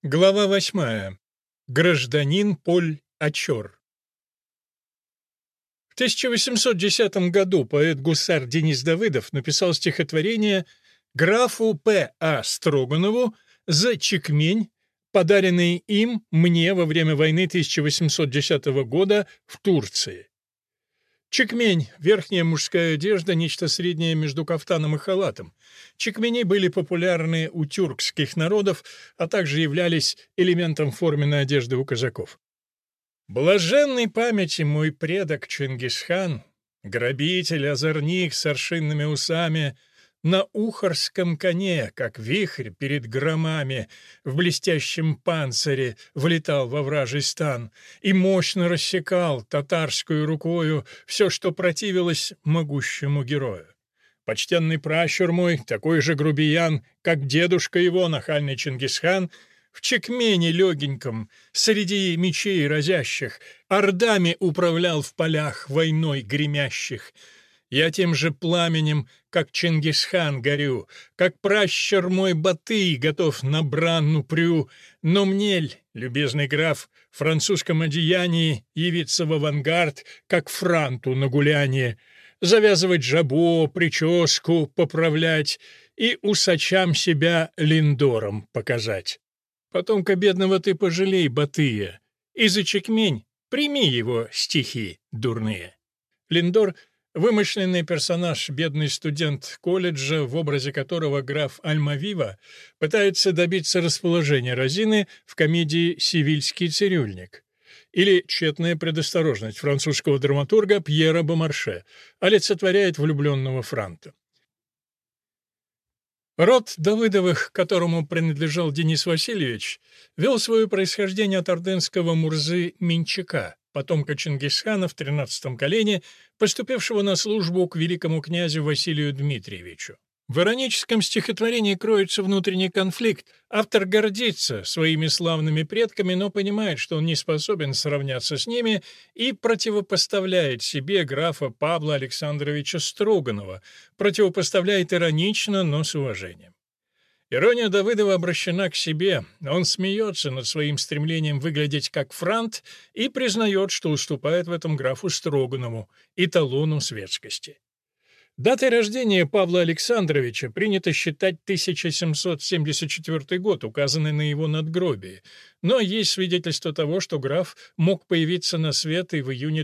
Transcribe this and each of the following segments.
Глава 8. Гражданин Поль Ачор. В 1810 году поэт-гусар Денис Давыдов написал стихотворение графу П.А. Строганову за чекмень, подаренный им мне во время войны 1810 года в Турции. Чекмень — верхняя мужская одежда, нечто среднее между кафтаном и халатом. Чекмени были популярны у тюркских народов, а также являлись элементом форменной одежды у казаков. Блаженной памяти мой предок Чингисхан, грабитель, озорник с аршинными усами, на ухарском коне, как вихрь перед громами, в блестящем панцире влетал во вражий стан и мощно рассекал татарскую рукою все, что противилось могущему герою. Почтенный пращур мой, такой же грубиян, как дедушка его, нахальный Чингисхан, в чекмене легеньком, среди мечей разящих, ордами управлял в полях войной гремящих. Я тем же пламенем, как Чингисхан, горю, как пращур мой Батый готов на бранну прю, но мнель, любезный граф, в французском одеянии явиться в авангард, как франту на гулянье, завязывать жабо, прическу поправлять и усачам себя линдором показать. Потомка бедного ты пожалей, Батыя, и за чекмень прими его стихи дурные. Линдор — вымышленный персонаж, бедный студент колледжа, в образе которого граф Альмавива пытается добиться расположения Розины в комедии «Севильский цирюльник». Или тщетная предосторожность французского драматурга Пьера Бомарше олицетворяет влюбленного франта. Род Давыдовых, которому принадлежал Денис Васильевич, вел свое происхождение от ордынского Мурзы Минчака, потомка Чингисхана в 13-м колене, поступившего на службу к великому князю Василию Дмитриевичу. В ироническом стихотворении кроется внутренний конфликт. Автор гордится своими славными предками, но понимает, что он не способен сравняться с ними, и противопоставляет себе графа Павла Александровича Строганова, противопоставляет иронично, но с уважением. Ирония Давыдова обращена к себе, он смеется над своим стремлением выглядеть как франт и признает, что уступает в этом графу Строганову, эталону светскости. Датой рождения Павла Александровича принято считать 1774 год, указанный на его надгробии, но есть свидетельство того, что граф мог появиться на свет и в июне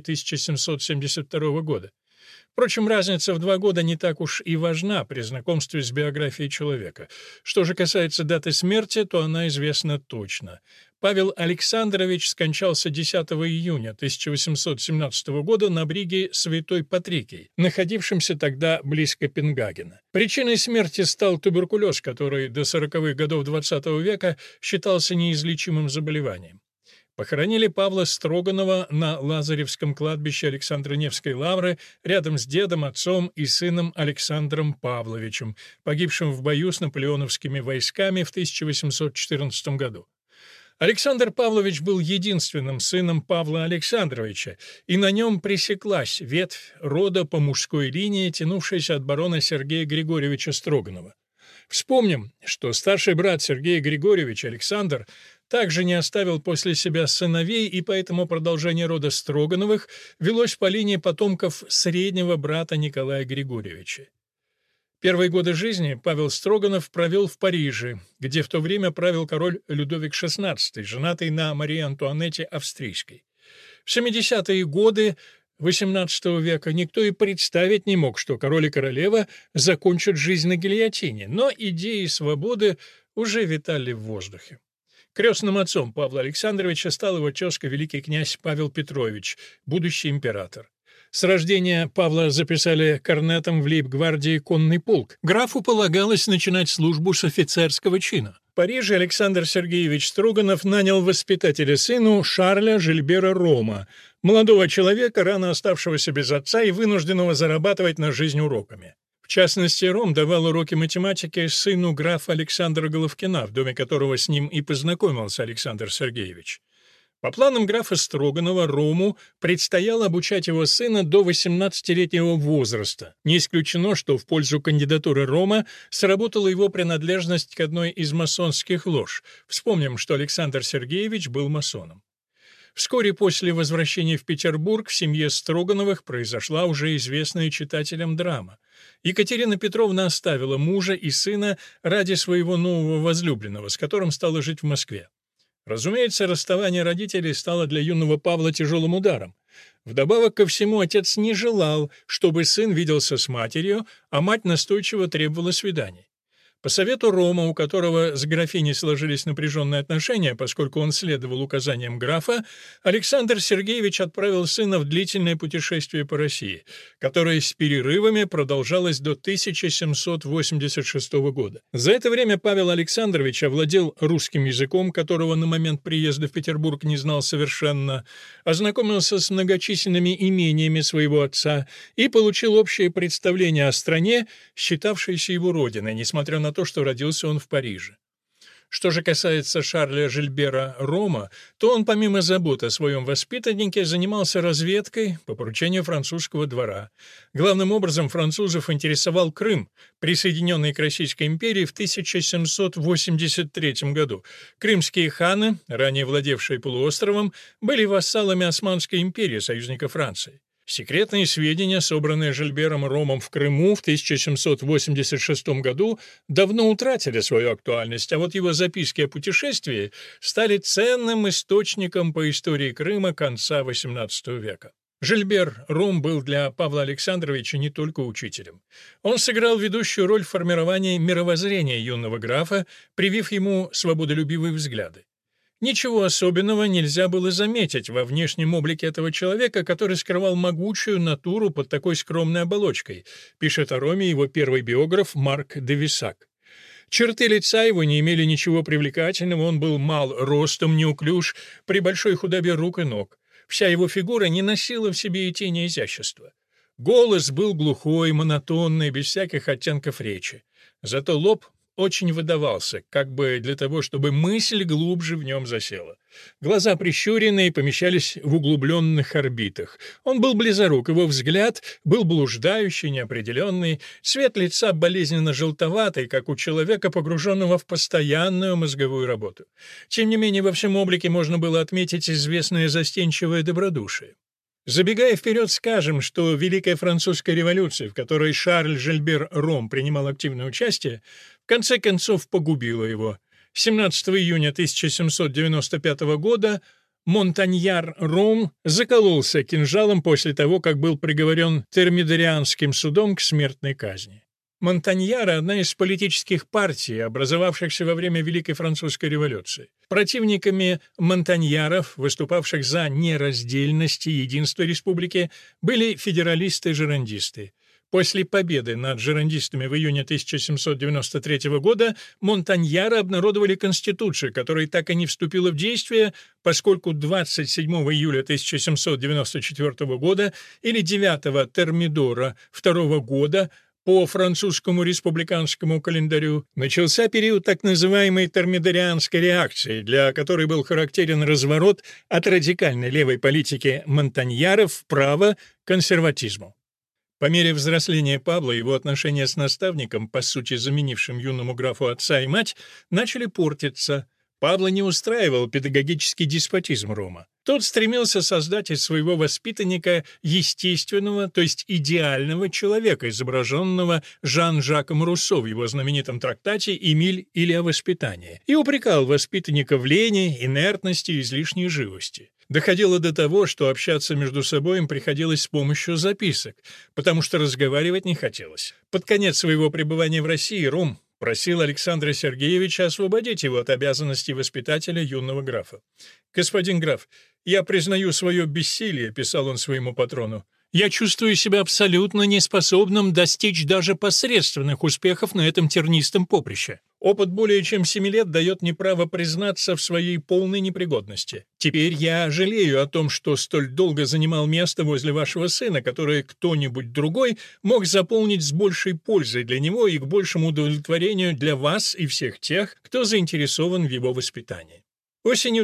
1772 года. Впрочем, разница в 2 года не так уж и важна при знакомстве с биографией человека. Что же касается даты смерти, то она известна точно. Павел Александрович скончался 10 июня 1817 года на бриге Святой Патрикий, находившемся тогда близ Копенгагена. Причиной смерти стал туберкулез, который до 40-х годов XX века считался неизлечимым заболеванием. Похоронили Павла Строганова на Лазаревском кладбище Александро-Невской лавры рядом с дедом, отцом и сыном Александром Павловичем, погибшим в бою с наполеоновскими войсками в 1814 году. Александр Павлович был единственным сыном Павла Александровича, и на нем пресеклась ветвь рода по мужской линии, тянувшаяся от барона Сергея Григорьевича Строганова. Вспомним, что старший брат Сергея Григорьевича, Александр, также не оставил после себя сыновей, и поэтому продолжение рода Строгановых велось по линии потомков среднего брата Николая Григорьевича. Первые годы жизни Павел Строганов провел в Париже, где в то время правил король Людовик XVI, женатый на Марии Антуанетте Австрийской. В 70-е годы XVIII века никто и представить не мог, что король и королева закончат жизнь на гильотине, но идеи свободы уже витали в воздухе. Крестным отцом Павла Александровича стал его тезка великий князь Павел Петрович, будущий император. С рождения Павла записали корнетом в лейб-гвардии конный полк. Графу полагалось начинать службу с офицерского чина. В Париже Александр Сергеевич Строганов нанял воспитателя сыну Шарля Жильбера Рома, молодого человека, рано оставшегося без отца и вынужденного зарабатывать на жизнь уроками. В частности, Ром давал уроки математики сыну графа Александра Головкина, в доме которого с ним и познакомился Александр Сергеевич. По планам графа Строганова, Рому предстояло обучать его сына до 18-летнего возраста. Не исключено, что в пользу кандидатуры Рома сработала его принадлежность к одной из масонских лож. Вспомним, что Александр Сергеевич был масоном. Вскоре после возвращения в Петербург в семье Строгановых произошла уже известная читателям драма. Екатерина Петровна оставила мужа и сына ради своего нового возлюбленного, с которым стала жить в Москве. Разумеется, расставание родителей стало для юного Павла тяжелым ударом. Вдобавок ко всему, отец не желал, чтобы сын виделся с матерью, а мать настойчиво требовала свиданий. По совету Рома, у которого с графиней сложились напряженные отношения, поскольку он следовал указаниям графа, Александр Сергеевич отправил сына в длительное путешествие по России, которое с перерывами продолжалось до 1786 года. За это время Павел Александрович овладел русским языком, которого на момент приезда в Петербург не знал совершенно, ознакомился с многочисленными имениями своего отца и получил общее представление о стране, считавшейся его родиной, несмотря на то, что родился он в Париже. Что же касается Шарля Жильбера Рома, то он, помимо забот о своем воспитаннике, занимался разведкой по поручению французского двора. Главным образом французов интересовал Крым, присоединенный к Российской империи в 1783 году. Крымские ханы, ранее владевшие полуостровом, были вассалами Османской империи, союзника Франции. Секретные сведения, собранные Жильбером Ромом в Крыму в 1786 году, давно утратили свою актуальность, а вот его записки о путешествии стали ценным источником по истории Крыма конца XVIII века. Жильбер Ром был для Павла Александровича не только учителем. Он сыграл ведущую роль в формировании мировоззрения юного графа, привив ему свободолюбивые взгляды. Ничего особенного нельзя было заметить во внешнем облике этого человека, который скрывал могучую натуру под такой скромной оболочкой, пишет о Роме его первый биограф Марк де Висак. Черты лица его не имели ничего привлекательного, он был мал ростом, неуклюж, при большой худобе рук и ног. Вся его фигура не носила в себе и тени изящества. Голос был глухой, монотонный, без всяких оттенков речи. Зато лоб очень выдавался, как бы для того, чтобы мысль глубже в нем засела. Глаза прищуренные, помещались в углубленных орбитах. Он был близорук, его взгляд был блуждающий, неопределенный, цвет лица болезненно-желтоватый, как у человека, погруженного в постоянную мозговую работу. Тем не менее, во всем облике можно было отметить известное застенчивое добродушие. Забегая вперед, скажем, что Великая Французская революция, в которой Шарль Жильбер Ром принимал активное участие, в конце концов погубила его. 17 июня 1795 года Монтаньяр Ром закололся кинжалом после того, как был приговорен термидорианским судом к смертной казни. Монтаньяра — одна из политических партий, образовавшихся во время Великой Французской революции. Противниками монтаньяров, выступавших за нераздельность и единство республики, были федералисты-жерандисты. После победы над жерандистами в июне 1793 года монтаньяры обнародовали Конституцию, которая так и не вступила в действие, поскольку 27 июля 1794 года или 9 Термидора 2 года по французскому республиканскому календарю начался период так называемой термидорианской реакции, для которой был характерен разворот от радикальной левой политики монтаньяров вправо к консерватизму. По мере взросления Павла его отношения с наставником, по сути заменившим юному графу отца и мать, начали портиться. Павла не устраивал педагогический деспотизм Рома. Тот стремился создать из своего воспитанника естественного, то есть идеального человека, изображенного Жан-Жаком Руссо в его знаменитом трактате «Эмиль или о воспитании», и упрекал воспитанника в лени, инертности и излишней живости. Доходило до того, что общаться между собой им приходилось с помощью записок, потому что разговаривать не хотелось. Под конец своего пребывания в России Ром просил Александра Сергеевича освободить его от обязанностей воспитателя юного графа. «Господин граф, я признаю свое бессилие», — писал он своему патрону. «Я чувствую себя абсолютно неспособным достичь даже посредственных успехов на этом тернистом поприще. Опыт более чем 7 лет дает мне право признаться в своей полной непригодности. Теперь я жалею о том, что столь долго занимал место возле вашего сына, которое кто-нибудь другой мог заполнить с большей пользой для него и к большему удовлетворению для вас и всех тех, кто заинтересован в его воспитании». Осенью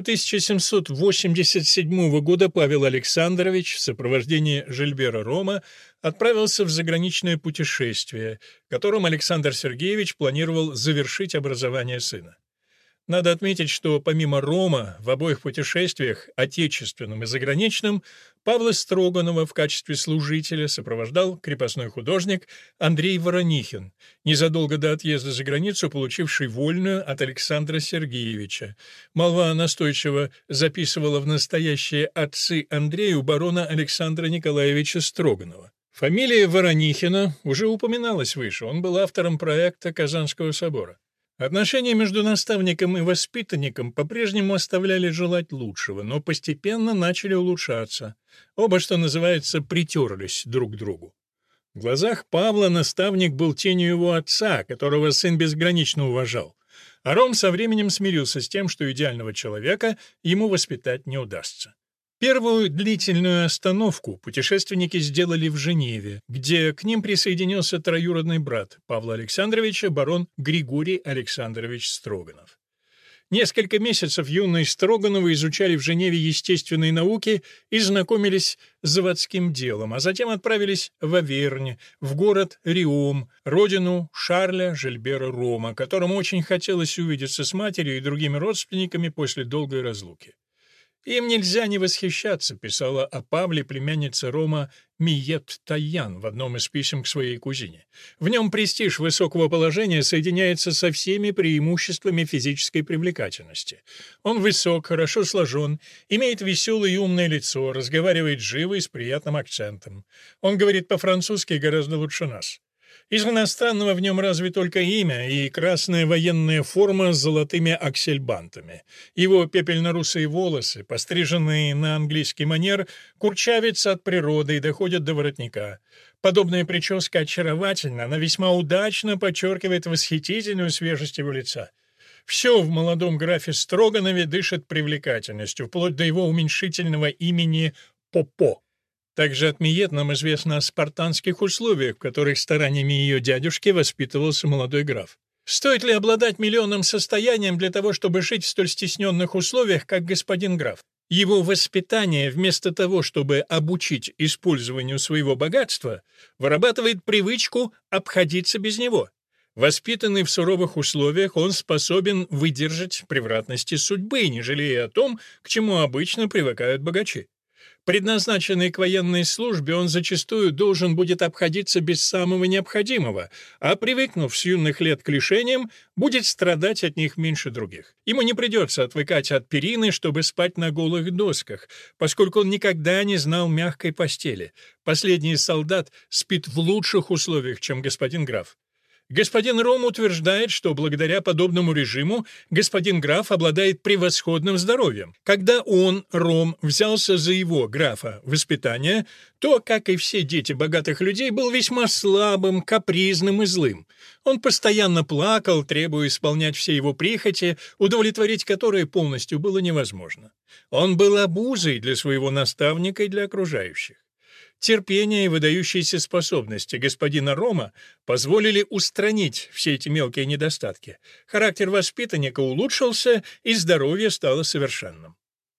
1787 года Павел Александрович в сопровождении Жильбера Рома отправился в заграничное путешествие, которым Александр Сергеевич планировал завершить образование сына. Надо отметить, что помимо Рома в обоих путешествиях, отечественном и заграничном, Павла Строганова в качестве служителя сопровождал крепостной художник Андрей Воронихин, незадолго до отъезда за границу получивший вольную от Александра Сергеевича. Молва настойчиво записывала в настоящие отцы Андрею барона Александра Николаевича Строганова. Фамилия Воронихина уже упоминалась выше, он был автором проекта Казанского собора. Отношения между наставником и воспитанником по-прежнему оставляли желать лучшего, но постепенно начали улучшаться. Оба, что называется, притерлись друг к другу. В глазах Павла наставник был тенью его отца, которого сын безгранично уважал. А Ром со временем смирился с тем, что идеального человека ему воспитать не удастся. Первую длительную остановку путешественники сделали в Женеве, где к ним присоединился троюродный брат Павла Александровича, барон Григорий Александрович Строганов. Несколько месяцев юные Строгановы изучали в Женеве естественные науки и знакомились с заводским делом, а затем отправились в Авернь, в город Риом, родину Шарля Жильбера Рома, которому очень хотелось увидеться с матерью и другими родственниками после долгой разлуки. «Им нельзя не восхищаться», — писала о Павле племянница Рома Миет Таян в одном из писем к своей кузине. «В нем престиж высокого положения соединяется со всеми преимуществами физической привлекательности. Он высок, хорошо сложен, имеет веселое и умное лицо, разговаривает живо и с приятным акцентом. Он говорит по-французски гораздо лучше нас. Из иностранного в нем разве только имя и красная военная форма с золотыми аксельбантами. Его пепельно-русые волосы, постриженные на английский манер, курчавятся от природы и доходят до воротника. Подобная прическа очаровательна, она весьма удачно подчеркивает восхитительную свежесть его лица. Все в молодом графе Строганове дышит привлекательностью, вплоть до его уменьшительного имени Попо». Также от Миет нам известно о спартанских условиях, в которых стараниями ее дядюшки воспитывался молодой граф. Стоит ли обладать миллионным состоянием для того, чтобы жить в столь стесненных условиях, как господин граф? Его воспитание, вместо того, чтобы обучить использованию своего богатства, вырабатывает привычку обходиться без него. Воспитанный в суровых условиях, он способен выдержать превратности судьбы, не жалея о том, к чему обычно привыкают богачи. Предназначенный к военной службе, он зачастую должен будет обходиться без самого необходимого, а, привыкнув с юных лет к лишениям, будет страдать от них меньше других. Ему не придется отвыкать от перины, чтобы спать на голых досках, поскольку он никогда не знал мягкой постели. Последний солдат спит в лучших условиях, чем господин граф. Господин Ром утверждает, что благодаря подобному режиму господин граф обладает превосходным здоровьем. Когда он, Ром, взялся за его, графа, воспитание, то, как и все дети богатых людей, был весьма слабым, капризным и злым. Он постоянно плакал, требуя исполнять все его прихоти, удовлетворить которые полностью было невозможно. Он был обузой для своего наставника и для окружающих. Терпение и выдающиеся способности господина Рома позволили устранить все эти мелкие недостатки. Характер воспитанника улучшился, и здоровье стало совершенным.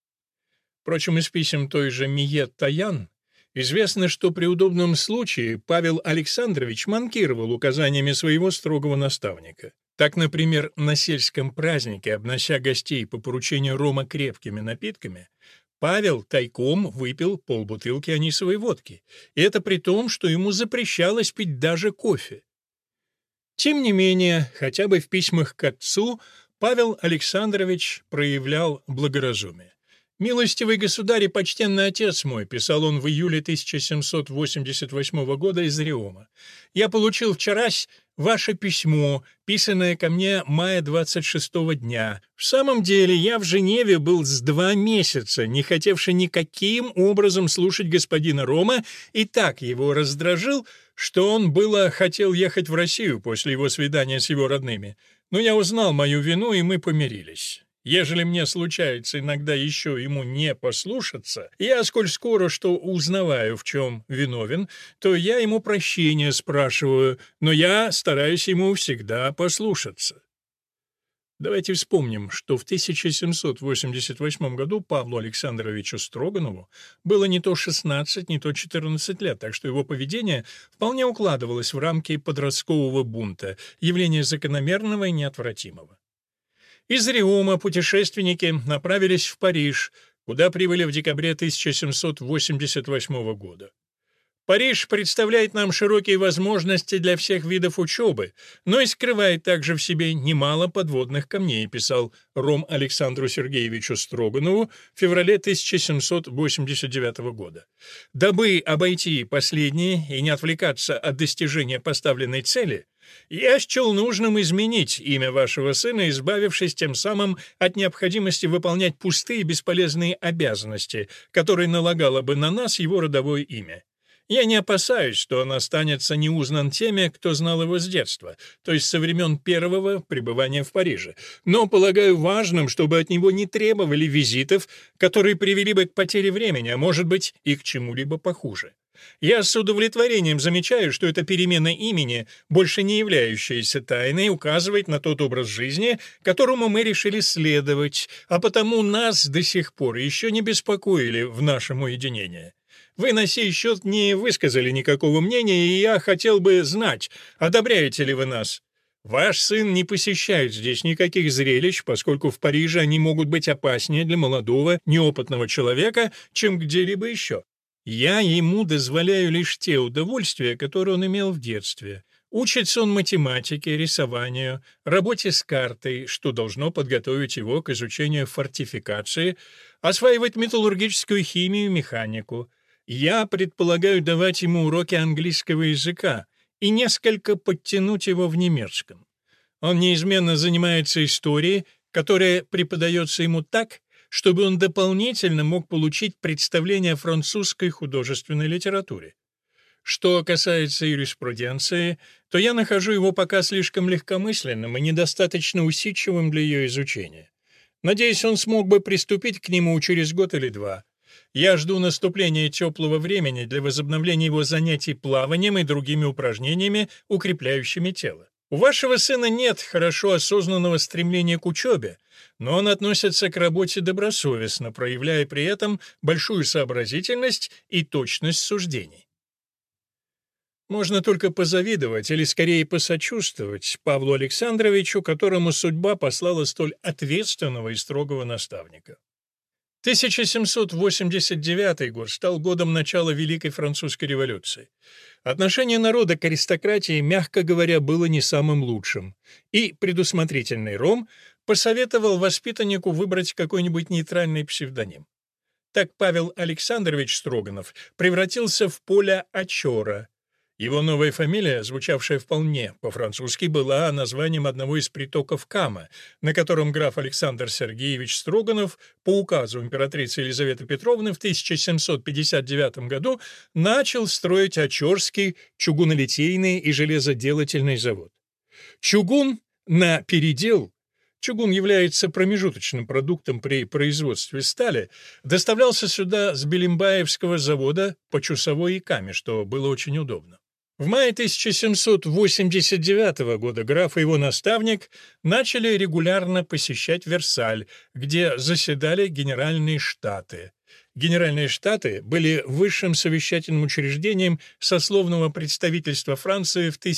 Впрочем, из писем той же Миет Таян известно, что при удобном случае Павел Александрович манкировал указаниями своего строгого наставника. Так, например, на сельском празднике, обнося гостей по поручению Рома крепкими напитками, Павел тайком выпил полбутылки анисовой водки, и это при том, что ему запрещалось пить даже кофе. Тем не менее, хотя бы в письмах к отцу Павел Александрович проявлял благоразумие. «Милостивый государь и почтенный отец мой», — писал он в июле 1788 года из Риома, — «я получил вчерась ваше письмо, писанное ко мне мая 26-го дня. В самом деле я в Женеве был с 2 месяца, не хотевший никаким образом слушать господина Рома, и так его раздражил, что он было хотел ехать в Россию после его свидания с его родными. Но я узнал мою вину, и мы помирились». Ежели мне случается иногда еще ему не послушаться, я, сколь скоро что узнаваю, в чем виновен, то я ему прощения спрашиваю, но я стараюсь ему всегда послушаться. Давайте вспомним, что в 1788 году Павлу Александровичу Строганову было не то 16, не то 14 лет, так что его поведение вполне укладывалось в рамки подросткового бунта, явления закономерного и неотвратимого. Из Риома путешественники направились в Париж, куда прибыли в декабре 1788 года. Париж представляет нам широкие возможности для всех видов учебы, но и скрывает также в себе немало подводных камней, писал Ром Александру Сергеевичу Строганову в феврале 1789 года. Дабы обойти последние и не отвлекаться от достижения поставленной цели, я счел нужным изменить имя вашего сына, избавившись тем самым от необходимости выполнять пустые и бесполезные обязанности, которые налагало бы на нас его родовое имя. Я не опасаюсь, что он останется неузнан теми, кто знал его с детства, то есть со времен первого пребывания в Париже, но полагаю важным, чтобы от него не требовали визитов, которые привели бы к потере времени, а может быть и к чему-либо похуже. Я с удовлетворением замечаю, что эта перемена имени, больше не являющаяся тайной, указывает на тот образ жизни, которому мы решили следовать, а потому нас до сих пор еще не беспокоили в нашем уединении. Вы на сей счет не высказали никакого мнения, и я хотел бы знать, одобряете ли вы нас. Ваш сын не посещает здесь никаких зрелищ, поскольку в Париже они могут быть опаснее для молодого, неопытного человека, чем где-либо еще. Я ему дозволяю лишь те удовольствия, которые он имел в детстве. Учится он математике, рисованию, работе с картой, что должно подготовить его к изучению фортификации, осваивать металлургическую химию и механику. Я предполагаю давать ему уроки английского языка и несколько подтянуть его в немецком. Он неизменно занимается историей, которая преподается ему так, чтобы он дополнительно мог получить представление о французской художественной литературе. Что касается юриспруденции, то я нахожу его пока слишком легкомысленным и недостаточно усидчивым для ее изучения. Надеюсь, он смог бы приступить к нему через год или два. Я жду наступления теплого времени для возобновления его занятий плаванием и другими упражнениями, укрепляющими тело. У вашего сына нет хорошо осознанного стремления к учебе, но он относится к работе добросовестно, проявляя при этом большую сообразительность и точность суждений. Можно только позавидовать, или скорее посочувствовать, Павлу Александровичу, которому судьба послала столь ответственного и строгого наставника. 1789 год стал годом начала Великой Французской революции. Отношение народа к аристократии, мягко говоря, было не самым лучшим, и предусмотрительный Ром посоветовал воспитаннику выбрать какой-нибудь нейтральный псевдоним. Так Павел Александрович Строганов превратился в Поля Очера. Его новая фамилия, звучавшая вполне по-французски, была названием одного из притоков Кама, на котором граф Александр Сергеевич Строганов по указу императрицы Елизаветы Петровны в 1759 году начал строить Очерский чугунолитейный и железоделательный завод. Чугун на передел — чугун является промежуточным продуктом при производстве стали, доставлялся сюда с Белимбаевского завода по Чусовой и Каме, что было очень удобно. В мае 1789 года граф и его наставник начали регулярно посещать Версаль, где заседали Генеральные Штаты. Генеральные Штаты были высшим совещательным учреждением сословного представительства Франции в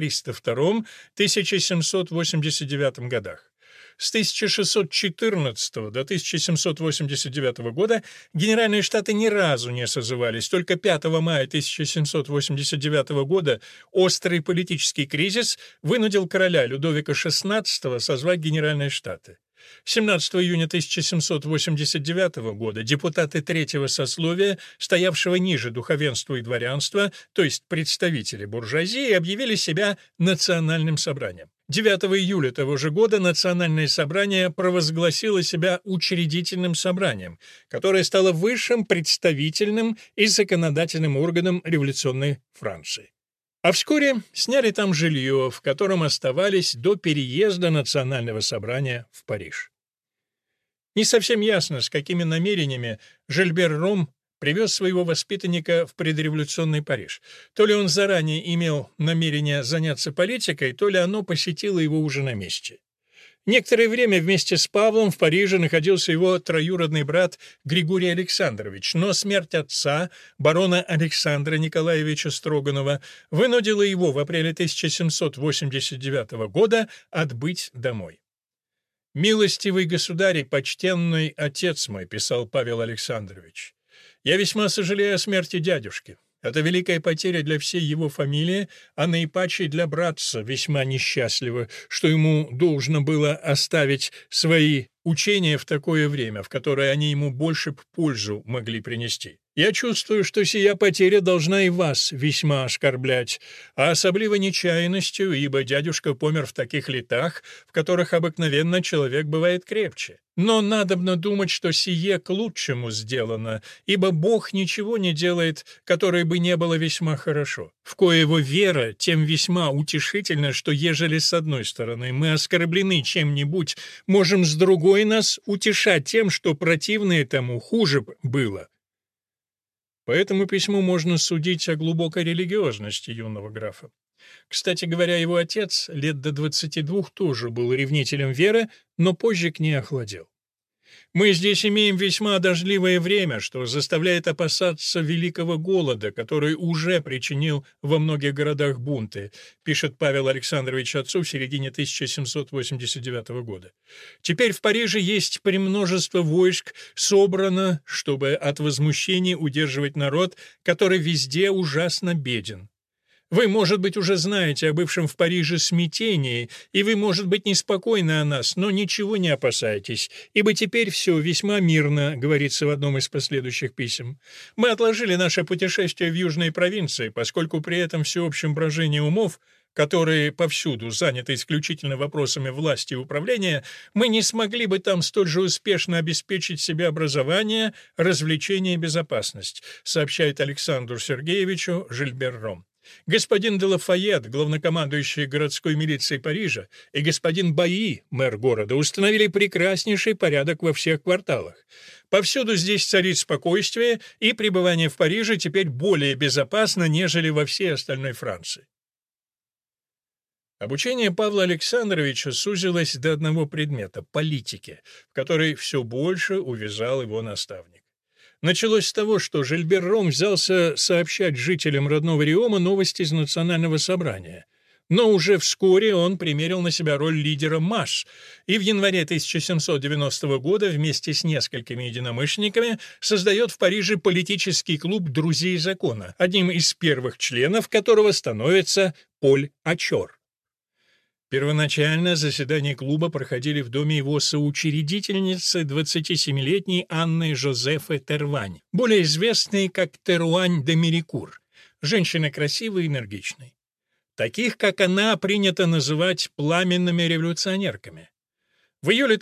1302-1789 годах. С 1614 до 1789 года Генеральные Штаты ни разу не созывались. Только 5 мая 1789 года острый политический кризис вынудил короля Людовика XVI созвать Генеральные Штаты. 17 июня 1789 года депутаты третьего сословия, стоявшего ниже духовенства и дворянства, то есть представители буржуазии, объявили себя национальным собранием. 9 июля того же года Национальное собрание провозгласило себя учредительным собранием, которое стало высшим представительным и законодательным органом революционной Франции. А вскоре сняли там жилье, в котором оставались до переезда Национального собрания в Париж. Не совсем ясно, с какими намерениями Жильбер Ром привез своего воспитанника в предреволюционный Париж. То ли он заранее имел намерение заняться политикой, то ли оно посетило его уже на месте. Некоторое время вместе с Павлом в Париже находился его троюродный брат Григорий Александрович, но смерть отца, барона Александра Николаевича Строганова, вынудила его в апреле 1789 года отбыть домой. «Милостивый государь и почтенный отец мой», — писал Павел Александрович, — «я весьма сожалею о смерти дядюшки. Это великая потеря для всей его фамилии, а наипаче для братца весьма несчастливо, что ему должно было оставить свои учения в такое время, в которое они ему больше пользу могли принести. Я чувствую, что сия потеря должна и вас весьма оскорблять, а особливо нечаянностью, ибо дядюшка помер в таких летах, в которых обыкновенно человек бывает крепче. Но надобно думать, что сие к лучшему сделано, ибо Бог ничего не делает, которое бы не было весьма хорошо. В коего вера, тем весьма утешительно, что ежели с одной стороны мы оскорблены чем-нибудь, можем с другой нас утешать тем, что противное тому хуже было». По этому письму можно судить о глубокой религиозности юного графа. Кстати говоря, его отец лет до 22 тоже был ревнителем веры, но позже к ней охладел. «Мы здесь имеем весьма дождливое время, что заставляет опасаться великого голода, который уже причинил во многих городах бунты», пишет Павел Александрович отцу в середине 1789 года. «Теперь в Париже есть премножество войск собрано, чтобы от возмущений удерживать народ, который везде ужасно беден. Вы, может быть, уже знаете о бывшем в Париже смятении, и вы, может быть, неспокойны о нас, но ничего не опасайтесь, ибо теперь все весьма мирно», говорится в одном из последующих писем. «Мы отложили наше путешествие в южные провинции, поскольку при этом всеобщем брожении умов, которые повсюду заняты исключительно вопросами власти и управления, мы не смогли бы там столь же успешно обеспечить себе образование, развлечение и безопасность», сообщает Александру Сергеевичу Жильбер Ром. Господин де Лафайет, главнокомандующий городской милицией Парижа, и господин Баи, мэр города, установили прекраснейший порядок во всех кварталах. Повсюду здесь царит спокойствие, и пребывание в Париже теперь более безопасно, нежели во всей остальной Франции. Обучение Павла Александровича сузилось до одного предмета — политики, в которой все больше увязал его наставник. Началось с того, что Жильбер Ром взялся сообщать жителям родного Риома новости из национального собрания. Но уже вскоре он примерил на себя роль лидера масс, и в январе 1790 года вместе с несколькими единомышленниками создает в Париже политический клуб «Друзей закона», одним из первых членов которого становится Поль Ачор. Первоначально заседания клуба проходили в доме его соучредительницы 27-летней Анны Жозефы Тервань, более известной как Теруань де Мерикур, женщины красивой и энергичной. Таких, как она, принято называть пламенными революционерками. В июле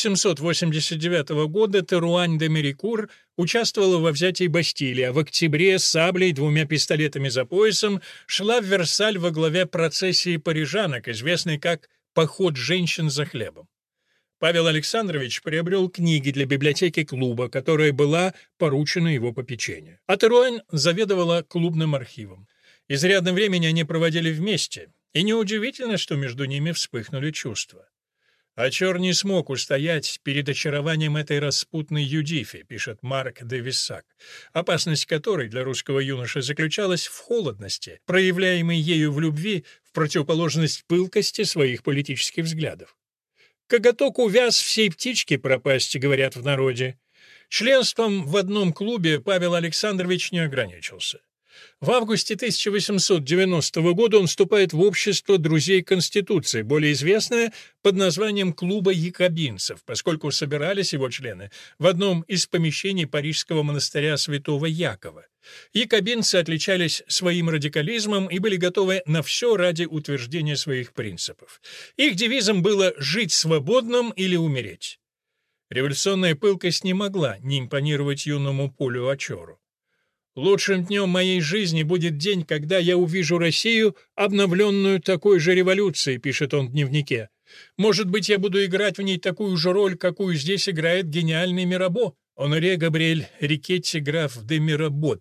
1789 года Теруань де Мерикур участвовала во взятии Бастилии, а в октябре с саблей и 2 пистолетами за поясом шла в Версаль во главе процессии парижанок, известной как «Поход женщин за хлебом». Павел Александрович приобрел книги для библиотеки клуба, которая была поручена его попечению. А Теруань заведовала клубным архивом. Изрядное времени они проводили вместе, и неудивительно, что между ними вспыхнули чувства. «Ачор не смог устоять перед очарованием этой распутной Юдифи», пишет Марк де Виссак, опасность которой для русского юноши заключалась в холодности, проявляемой ею в любви, в противоположность пылкости своих политических взглядов. «Коготок увяз всей птички пропасть», говорят в народе. Членством в одном клубе Павел Александрович не ограничился. В августе 1890 года он вступает в общество друзей Конституции, более известное под названием Клуба якобинцев, поскольку собирались его члены в одном из помещений парижского монастыря святого Якова. Якобинцы отличались своим радикализмом и были готовы на все ради утверждения своих принципов. Их девизом было «жить свободным или умереть». Революционная пылкость не могла не импонировать юному Полю Ачору. «Лучшим днем моей жизни будет день, когда я увижу Россию, обновленную такой же революцией», пишет он в дневнике. «Может быть, я буду играть в ней такую же роль, какую здесь играет гениальный Мирабо. Оноре Габриэль Рикетти, граф де Мирабо,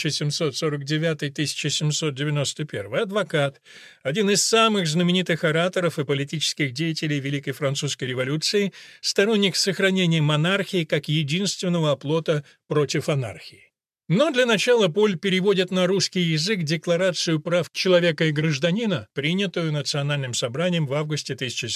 1749-1791, адвокат, один из самых знаменитых ораторов и политических деятелей Великой Французской революции, сторонник сохранения монархии как единственного оплота против анархии. Но для начала Поль переводит на русский язык Декларацию прав человека и гражданина, принятую Национальным собранием в августе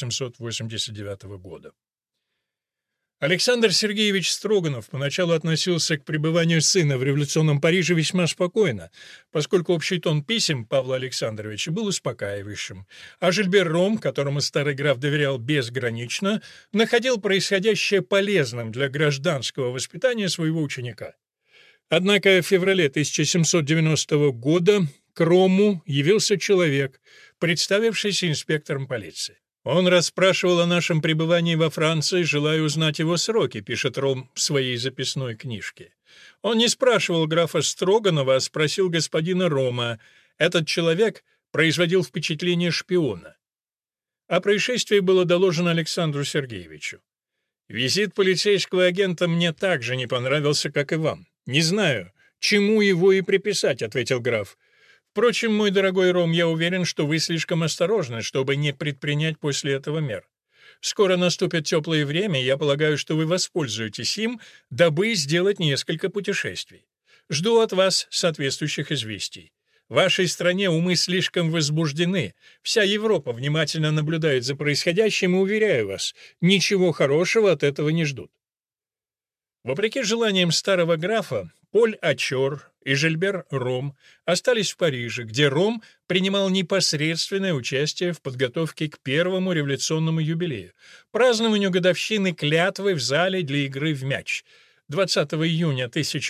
1789 года. Александр Сергеевич Строганов поначалу относился к пребыванию сына в революционном Париже весьма спокойно, поскольку общий тон писем Павла Александровича был успокаивающим, а Жильбер Ром, которому старый граф доверял безгранично, находил происходящее полезным для гражданского воспитания своего ученика. Однако в феврале 1790 года к Рому явился человек, представившийся инспектором полиции. «Он расспрашивал о нашем пребывании во Франции, желая узнать его сроки», — пишет Ром в своей записной книжке. Он не спрашивал графа Строганова, а спросил господина Рома. Этот человек производил впечатление шпиона. О происшествии было доложено Александру Сергеевичу. «Визит полицейского агента мне так же не понравился, как и вам. Не знаю, чему его и приписать», — ответил граф. «Впрочем, мой дорогой Ром, я уверен, что вы слишком осторожны, чтобы не предпринять после этого мер. Скоро наступит теплое время, и я полагаю, что вы воспользуетесь им, дабы сделать несколько путешествий. Жду от вас соответствующих известий. В вашей стране умы слишком возбуждены. Вся Европа внимательно наблюдает за происходящим, и, уверяю вас, ничего хорошего от этого не ждут». Вопреки желаниям старого графа, Поль Ачор и Жильбер Ром остались в Париже, где Ром принимал непосредственное участие в подготовке к первому революционному юбилею — празднованию годовщины клятвы в зале для игры в мяч. 20 июня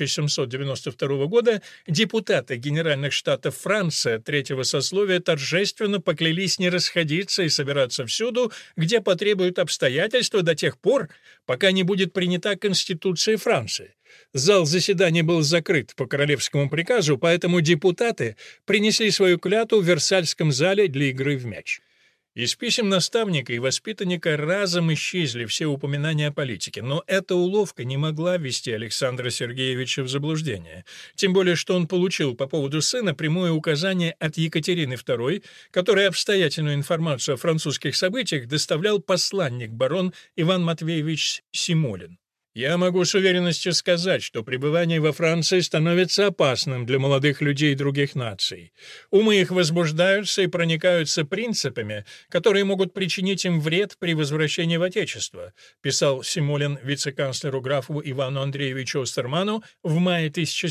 1792 года депутаты Генеральных Штатов Франции третьего сословия торжественно поклялись не расходиться и собираться всюду, где потребуют обстоятельства до тех пор, пока не будет принята Конституция Франции. Зал заседания был закрыт по королевскому приказу, поэтому депутаты принесли свою клятву в Версальском зале для игры в мяч. Из писем наставника и воспитанника разом исчезли все упоминания о политике, но эта уловка не могла ввести Александра Сергеевича в заблуждение, тем более что он получил по поводу сына прямое указание от Екатерины II, которой обстоятельную информацию о французских событиях доставлял посланник барон Иван Матвеевич Симолин. «Я могу с уверенностью сказать, что пребывание во Франции становится опасным для молодых людей других наций. Умы их возбуждаются и проникаются принципами, которые могут причинить им вред при возвращении в Отечество», писал Симолин вице-канцлеру графу Ивану Андреевичу Остерману в мае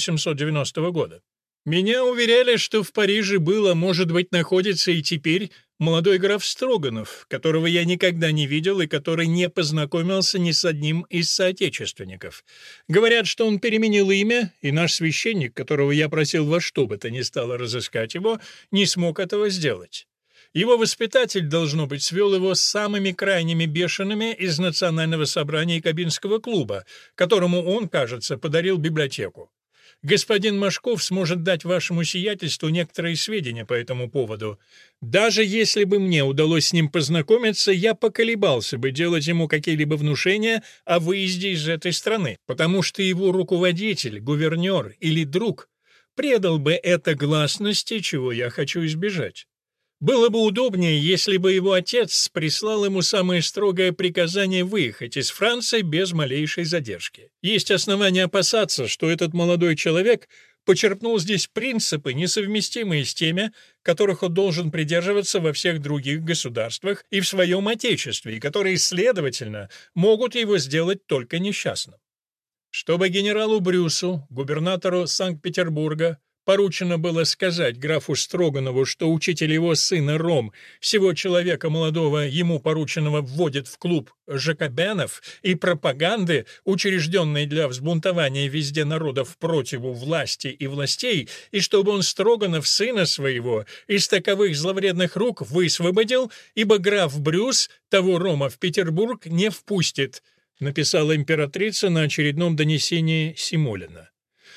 1790 года. «Меня уверяли, что в Париже было, может быть, находится и теперь молодой граф Строганов, которого я никогда не видел и который не познакомился ни с одним из соотечественников. Говорят, что он переменил имя, и наш священник, которого я просил во что бы то ни стало разыскать его, не смог этого сделать. Его воспитатель, должно быть, свел его с самыми крайними бешеными из Национального собрания и Кабинского клуба, которому он, кажется, подарил библиотеку. Господин Машков сможет дать вашему сиятельству некоторые сведения по этому поводу. Даже если бы мне удалось с ним познакомиться, я поколебался бы делать ему какие-либо внушения о выезде из этой страны, потому что его руководитель, гувернер или друг предал бы это гласности, чего я хочу избежать. Было бы удобнее, если бы его отец прислал ему самое строгое приказание выехать из Франции без малейшей задержки. Есть основания опасаться, что этот молодой человек почерпнул здесь принципы, несовместимые с теми, которых он должен придерживаться во всех других государствах и в своем отечестве, и которые, следовательно, могут его сделать только несчастным. Чтобы генералу Брюсу, губернатору Санкт-Петербурга, поручено было сказать графу Строганову, что учитель его сына Ром, всего человека молодого ему порученного, вводит в клуб жакобенов и пропаганды, учрежденной для взбунтования везде народов противу власти и властей, и чтобы он Строганов сына своего из таковых зловредных рук высвободил, ибо граф Брюс того Рома в Петербург не впустит, написала императрица на очередном донесении Симолина.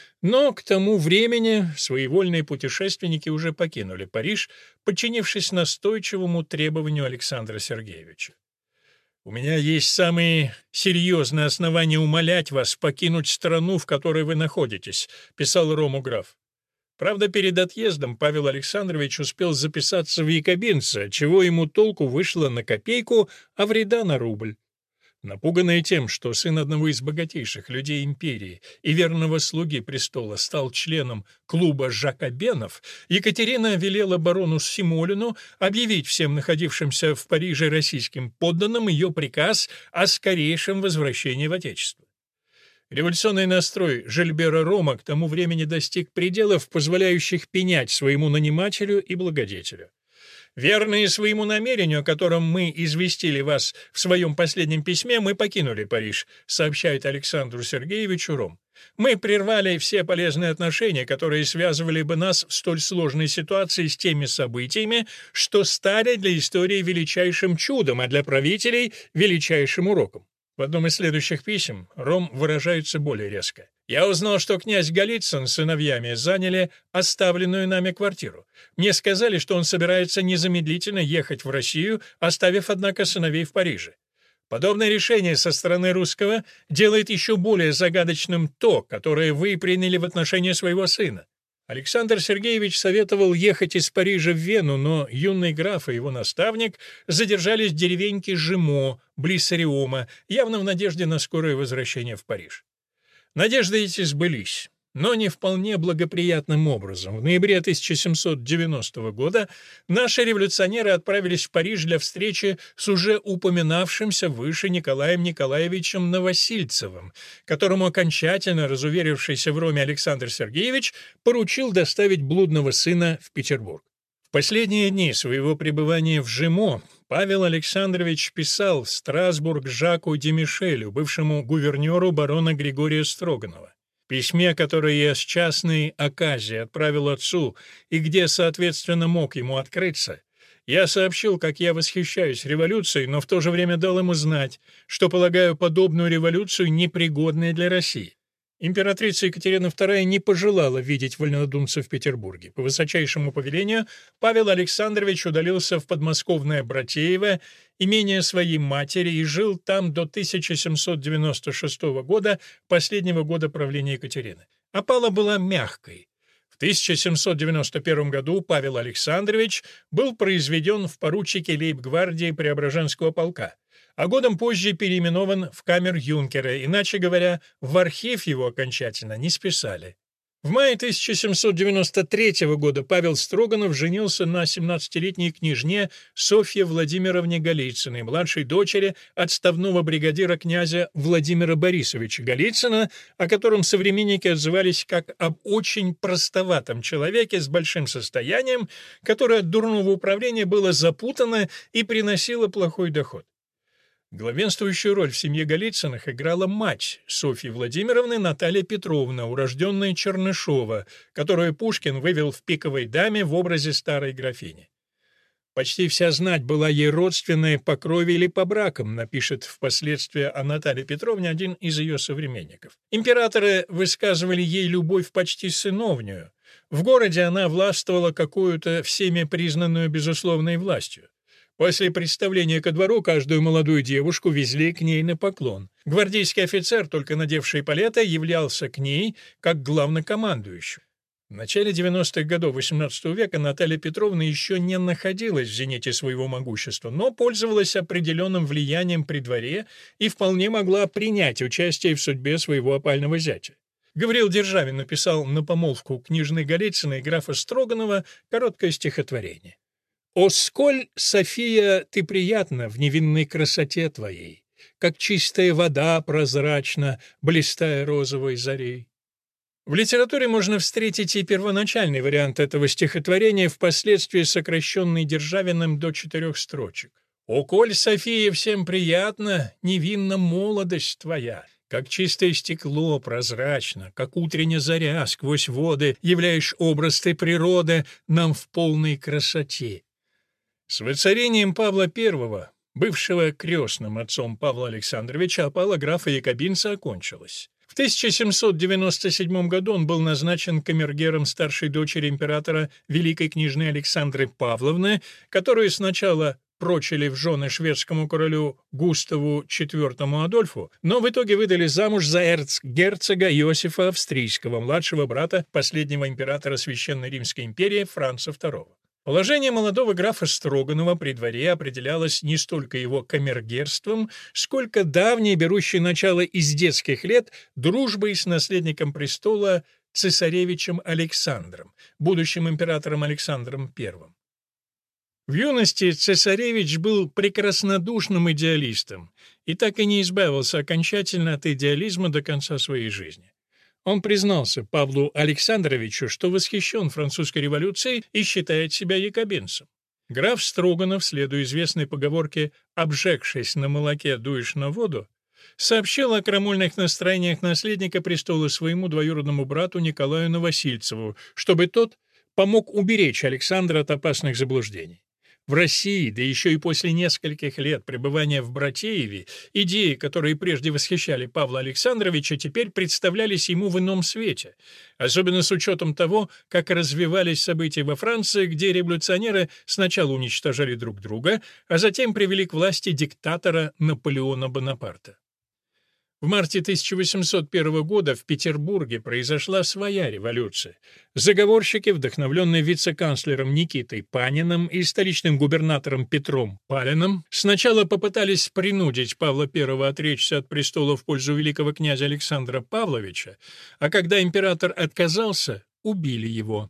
Но к тому времени своевольные путешественники уже покинули Париж, подчинившись настойчивому требованию Александра Сергеевича. «У меня есть самые серьезные основания умолять вас покинуть страну, в которой вы находитесь», — писал Рому граф. Правда, перед отъездом Павел Александрович успел записаться в якобинцы, чего ему толку вышло на копейку, а вреда на рубль. Напуганная тем, что сын одного из богатейших людей империи и верного слуги престола стал членом клуба жакобенов, Екатерина велела барону Симолину объявить всем находившимся в Париже российским подданным ее приказ о скорейшем возвращении в Отечество. Революционный настрой Жильбера Рома к тому времени достиг пределов, позволяющих пенять своему нанимателю и благодетелю. «Верные своему намерению, о котором мы известили вас в своем последнем письме, мы покинули Париж», сообщает Александру Сергеевичу Ром. «Мы прервали все полезные отношения, которые связывали бы нас в столь сложной ситуации с теми событиями, что стали для истории величайшим чудом, а для правителей — величайшим уроком». В одном из следующих писем Ром выражается более резко. «Я узнал, что князь Голицын с сыновьями заняли оставленную нами квартиру. Мне сказали, что он собирается незамедлительно ехать в Россию, оставив, однако, сыновей в Париже. Подобное решение со стороны русского делает еще более загадочным то, которое вы приняли в отношении своего сына. Александр Сергеевич советовал ехать из Парижа в Вену, но юный граф и его наставник задержались в деревеньке Жимо, близ Риома, явно в надежде на скорое возвращение в Париж. Надежды эти сбылись, но не вполне благоприятным образом. В ноябре 1790 года наши революционеры отправились в Париж для встречи с уже упоминавшимся выше Николаем Николаевичем Новосильцевым, которому окончательно разуверившийся в Роме Александр Сергеевич поручил доставить блудного сына в Петербург. В последние дни своего пребывания в Жимо Павел Александрович писал в Страсбург Жаку де Мишелю, бывшему гувернеру барона Григория Строганова. В письме, которое я с частной оказии отправил отцу и где, соответственно, мог ему открыться, я сообщил, как я восхищаюсь революцией, но в то же время дал ему знать, что полагаю подобную революцию непригодной для России. Императрица Екатерина II не пожелала видеть вольнодумцев в Петербурге. По высочайшему повелению Павел Александрович удалился в подмосковное Братеево, имение своей матери, и жил там до 1796 года, последнего года правления Екатерины. Опала была мягкой. В 1791 году Павел Александрович был произведен в поручики лейб-гвардии Преображенского полка, а годом позже переименован в камер-юнкера, иначе говоря, в архив его окончательно не списали. В мае 1793 года Павел Строганов женился на 17-летней княжне Софье Владимировне Голицыной, младшей дочери отставного бригадира князя Владимира Борисовича Голицына, о котором современники отзывались как об очень простоватом человеке с большим состоянием, которое от дурного управления было запутано и приносило плохой доход. Главенствующую роль в семье Голицыных играла мать Софьи Владимировны Наталья Петровна, урожденная Чернышова, которую Пушкин вывел в «Пиковой даме» в образе старой графини. «Почти вся знать была ей родственная по крови или по бракам», напишет впоследствии о Наталье Петровне один из ее современников. Императоры высказывали ей любовь почти сыновнюю. В городе она властвовала какую-то всеми признанную безусловной властью. После представления ко двору каждую молодую девушку везли к ней на поклон. Гвардейский офицер, только надевший эполеты, являлся к ней как главнокомандующий. В начале 90-х годов XVIII века Наталья Петровна еще не находилась в зените своего могущества, но пользовалась определенным влиянием при дворе и вполне могла принять участие в судьбе своего опального зятя. Гавриил Державин написал на помолвку княжны Голицыной и графа Строганова короткое стихотворение. «О, сколь, София, ты приятна в невинной красоте твоей, как чистая вода прозрачна, блистая розовой зарей». В литературе можно встретить и первоначальный вариант этого стихотворения, впоследствии сокращенный Державиным до 4 строчек. «О, коль, София, всем приятна, невинна молодость твоя, как чистое стекло прозрачно, как утренняя заря сквозь воды, являешь образ ты природы нам в полной красоте». С воцарением Павла I, бывшего крестным отцом Павла Александровича, опала графа-якобинца окончилась. В 1797 году он был назначен камергером старшей дочери императора великой княжны Александры Павловны, которую сначала прочили в жены шведскому королю Густаву IV Адольфу, но в итоге выдали замуж за эрцгерцога Иосифа Австрийского, младшего брата последнего императора Священной Римской империи Франца II. Положение молодого графа Строганова при дворе определялось не столько его камергерством, сколько давней, берущей начало из детских лет, дружбой с наследником престола цесаревичем Александром, будущим императором Александром I. В юности цесаревич был прекраснодушным идеалистом и так и не избавился окончательно от идеализма до конца своей жизни. Он признался Павлу Александровичу, что восхищен французской революцией и считает себя якобинцем. Граф Строганов, следуя известной поговорке «обжегшись на молоке, дуешь на воду», сообщил о крамольных настроениях наследника престола своему двоюродному брату Николаю Новосильцеву, чтобы тот помог уберечь Александра от опасных заблуждений. В России, да еще и после нескольких лет пребывания в Братееве, идеи, которые прежде восхищали Павла Александровича, теперь представлялись ему в ином свете, особенно с учетом того, как развивались события во Франции, где революционеры сначала уничтожали друг друга, а затем привели к власти диктатора Наполеона Бонапарта. В марте 1801 года в Петербурге произошла своя революция. Заговорщики, вдохновленные вице-канцлером Никитой Паниным и столичным губернатором Петром Палиным, сначала попытались принудить Павла I отречься от престола в пользу великого князя Александра Павловича, а когда император отказался, убили его.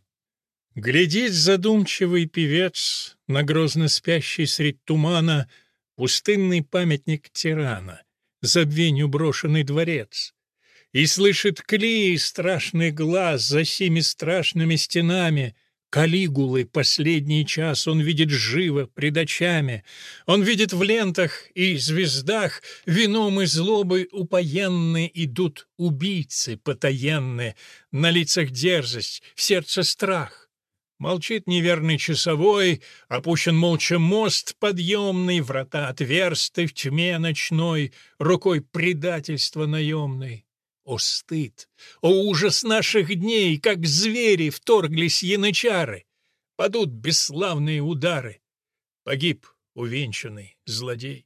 Глядит задумчивый певец на грозно спящий средь тумана пустынный памятник тирана, забвенью брошенный дворец, и слышит клей страшный глаз за сими страшными стенами. Калигулы последний час он видит живо пред очами, он видит в лентах и звездах вином и злобой упоенны идут убийцы потаенные, на лицах дерзость, в сердце страх. Молчит неверный часовой, опущен молча мост подъемный, врата отверсты в тьме ночной, рукой предательства наемной. О стыд! О ужас наших дней! Как звери вторглись янычары! Падут бесславные удары! Погиб увенчанный злодей.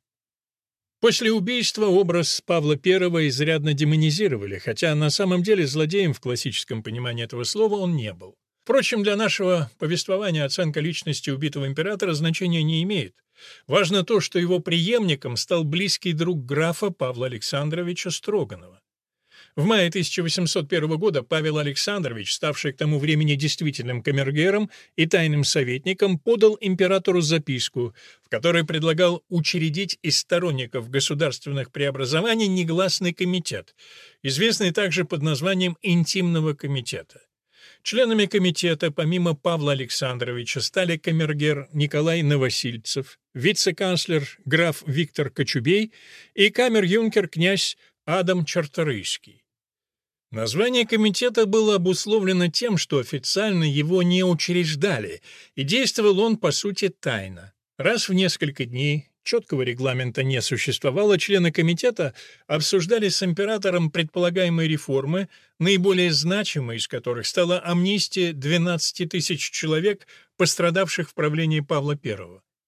После убийства образ Павла I изрядно демонизировали, хотя на самом деле злодеем в классическом понимании этого слова он не был. Впрочем, для нашего повествования оценка личности убитого императора значения не имеет. Важно то, что его преемником стал близкий друг графа Павла Александровича Строганова. В мае 1801 года Павел Александрович, ставший к тому времени действительным камергером и тайным советником, подал императору записку, в которой предлагал учредить из сторонников государственных преобразований негласный комитет, известный также под названием «Интимного комитета». Членами комитета, помимо Павла Александровича, стали камергер Николай Новосильцев, вице-канцлер граф Виктор Кочубей и камер-юнкер князь Адам Чарторийский. Название комитета было обусловлено тем, что официально его не учреждали, и действовал он, по сути, тайно. Раз в несколько дней, четкого регламента не существовало, члены комитета обсуждали с императором предполагаемые реформы, наиболее значимой из которых стала амнистия 12 тысяч человек, пострадавших в правлении Павла I.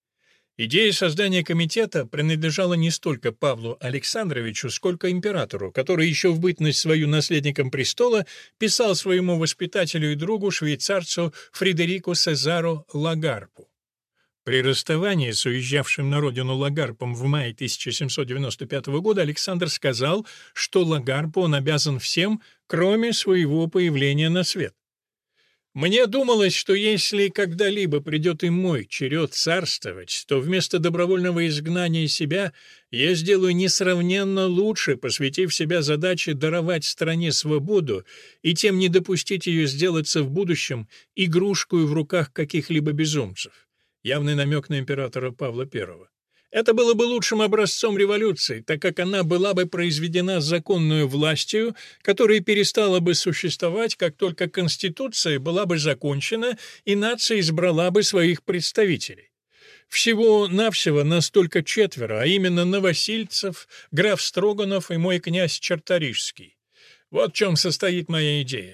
Идея создания комитета принадлежала не столько Павлу Александровичу, сколько императору, который еще в бытность свою наследником престола писал своему воспитателю и другу, швейцарцу Фредерику Сезару Лагарпу. При расставании с уезжавшим на родину Лагарпом в мае 1795 года Александр сказал, что Лагарпу он обязан всем, кроме своего появления на свет. «Мне думалось, что если когда-либо придет и мой черед царствовать, то вместо добровольного изгнания себя я сделаю несравненно лучше, посвятив себя задаче даровать стране свободу и тем не допустить ее сделаться в будущем игрушкой в руках каких-либо безумцев». Явный намек на императора Павла I. Это было бы лучшим образцом революции, так как она была бы произведена законную властью, которая перестала бы существовать, как только Конституция была бы закончена и нация избрала бы своих представителей. Всего-навсего нас только четверо, а именно Новосильцев, граф Строганов и мой князь Чарторийский. Вот в чем состоит моя идея.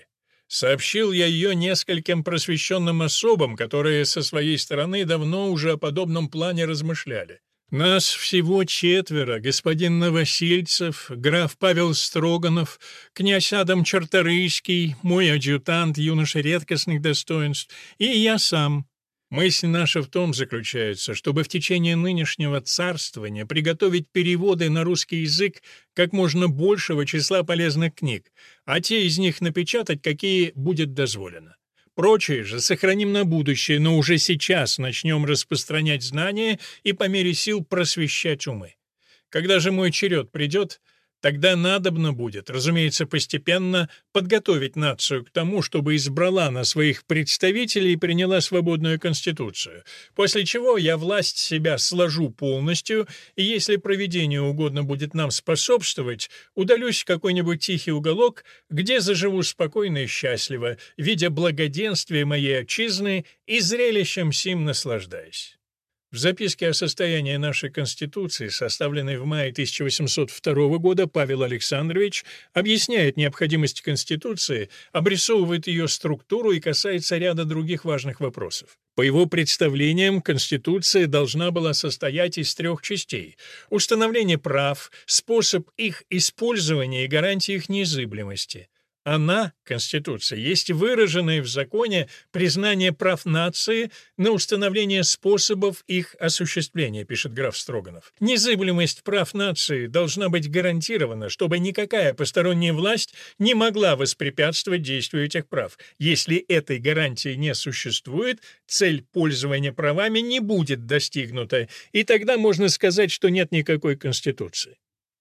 Сообщил я ее нескольким просвещенным особам, которые со своей стороны давно уже о подобном плане размышляли. Нас всего 4: господин Новосельцев, граф Павел Строганов, князь Адам Чарторийский, мой адъютант, юноша редкостных достоинств, и я сам. Мысль наша в том заключается, чтобы в течение нынешнего царствования приготовить переводы на русский язык как можно большего числа полезных книг, а те из них напечатать, какие будет дозволено. Прочее же сохраним на будущее, но уже сейчас начнем распространять знания и по мере сил просвещать умы. Когда же мой черед придет, тогда надобно будет, разумеется, постепенно подготовить нацию к тому, чтобы избрала на своих представителей и приняла свободную конституцию, после чего я власть себя сложу полностью, и если провидению угодно будет нам способствовать, удалюсь в какой-нибудь тихий уголок, где заживу спокойно и счастливо, видя благоденствие моей отчизны и зрелищем сим наслаждаясь. В записке о состоянии нашей Конституции, составленной в мае 1802 года, Павел Александрович объясняет необходимость Конституции, обрисовывает ее структуру и касается ряда других важных вопросов. По его представлениям, Конституция должна была состоять из 3 частей: установление прав, способ их использования и гарантии их неизыблемости. Она, Конституция, есть выраженное в законе признание прав нации на установление способов их осуществления, пишет граф Строганов. Незыблемость прав нации должна быть гарантирована, чтобы никакая посторонняя власть не могла воспрепятствовать действию этих прав. Если этой гарантии не существует, цель пользования правами не будет достигнута, и тогда можно сказать, что нет никакой Конституции.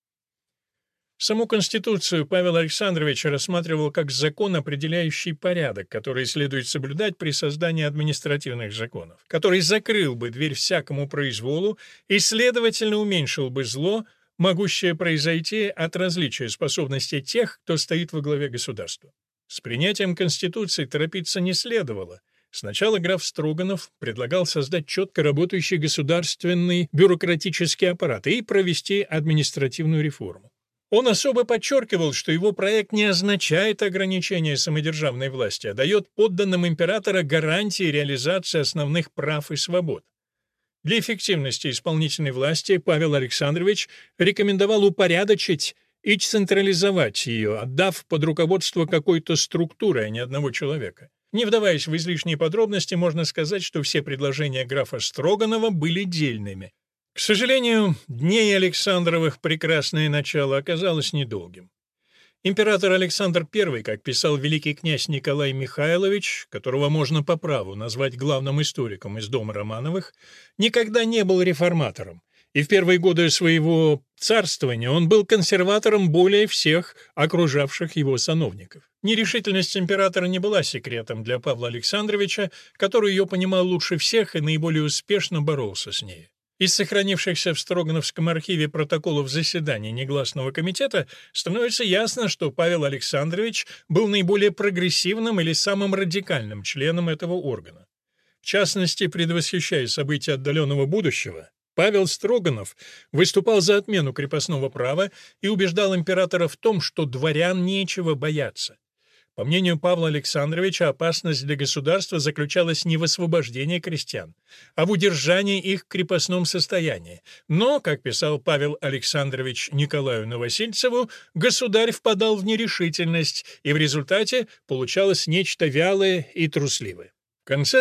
Саму Конституцию Павел Александрович рассматривал как закон, определяющий порядок, который следует соблюдать при создании административных законов, который закрыл бы дверь всякому произволу и, следовательно, уменьшил бы зло, могущее произойти от различия способностей тех, кто стоит во главе государства. С принятием Конституции торопиться не следовало. Сначала граф Строганов предлагал создать четко работающий государственный бюрократический аппарат и провести административную реформу. Он особо подчеркивал, что его проект не означает ограничение самодержавной власти, а дает подданным императора гарантии реализации основных прав и свобод. Для эффективности исполнительной власти Павел Александрович рекомендовал упорядочить и централизовать ее, отдав под руководство какой-то структуры, а не одного человека. Не вдаваясь в излишние подробности, можно сказать, что все предложения графа Строганова были дельными. К сожалению, дней Александровых прекрасное начало оказалось недолгим. Император Александр I, как писал великий князь Николай Михайлович, которого можно по праву назвать главным историком из дома Романовых, никогда не был реформатором, и в первые годы своего царствования он был консерватором более всех окружавших его сановников. Нерешительность императора не была секретом для Павла Александровича, который ее понимал лучше всех и наиболее успешно боролся с ней. Из сохранившихся в Строгановском архиве протоколов заседаний негласного комитета становится ясно, что Павел Александрович был наиболее прогрессивным или самым радикальным членом этого органа. В частности, предвосхищая события отдаленного будущего, Павел Строганов выступал за отмену крепостного права и убеждал императора в том, что дворян нечего бояться. По мнению Павла Александровича, опасность для государства заключалась не в освобождении крестьян, а в удержании их в крепостном состоянии. Но, как писал Павел Александрович Николаю Новосельцеву, государь впадал в нерешительность, и в результате получалось нечто вялое и трусливое. В конце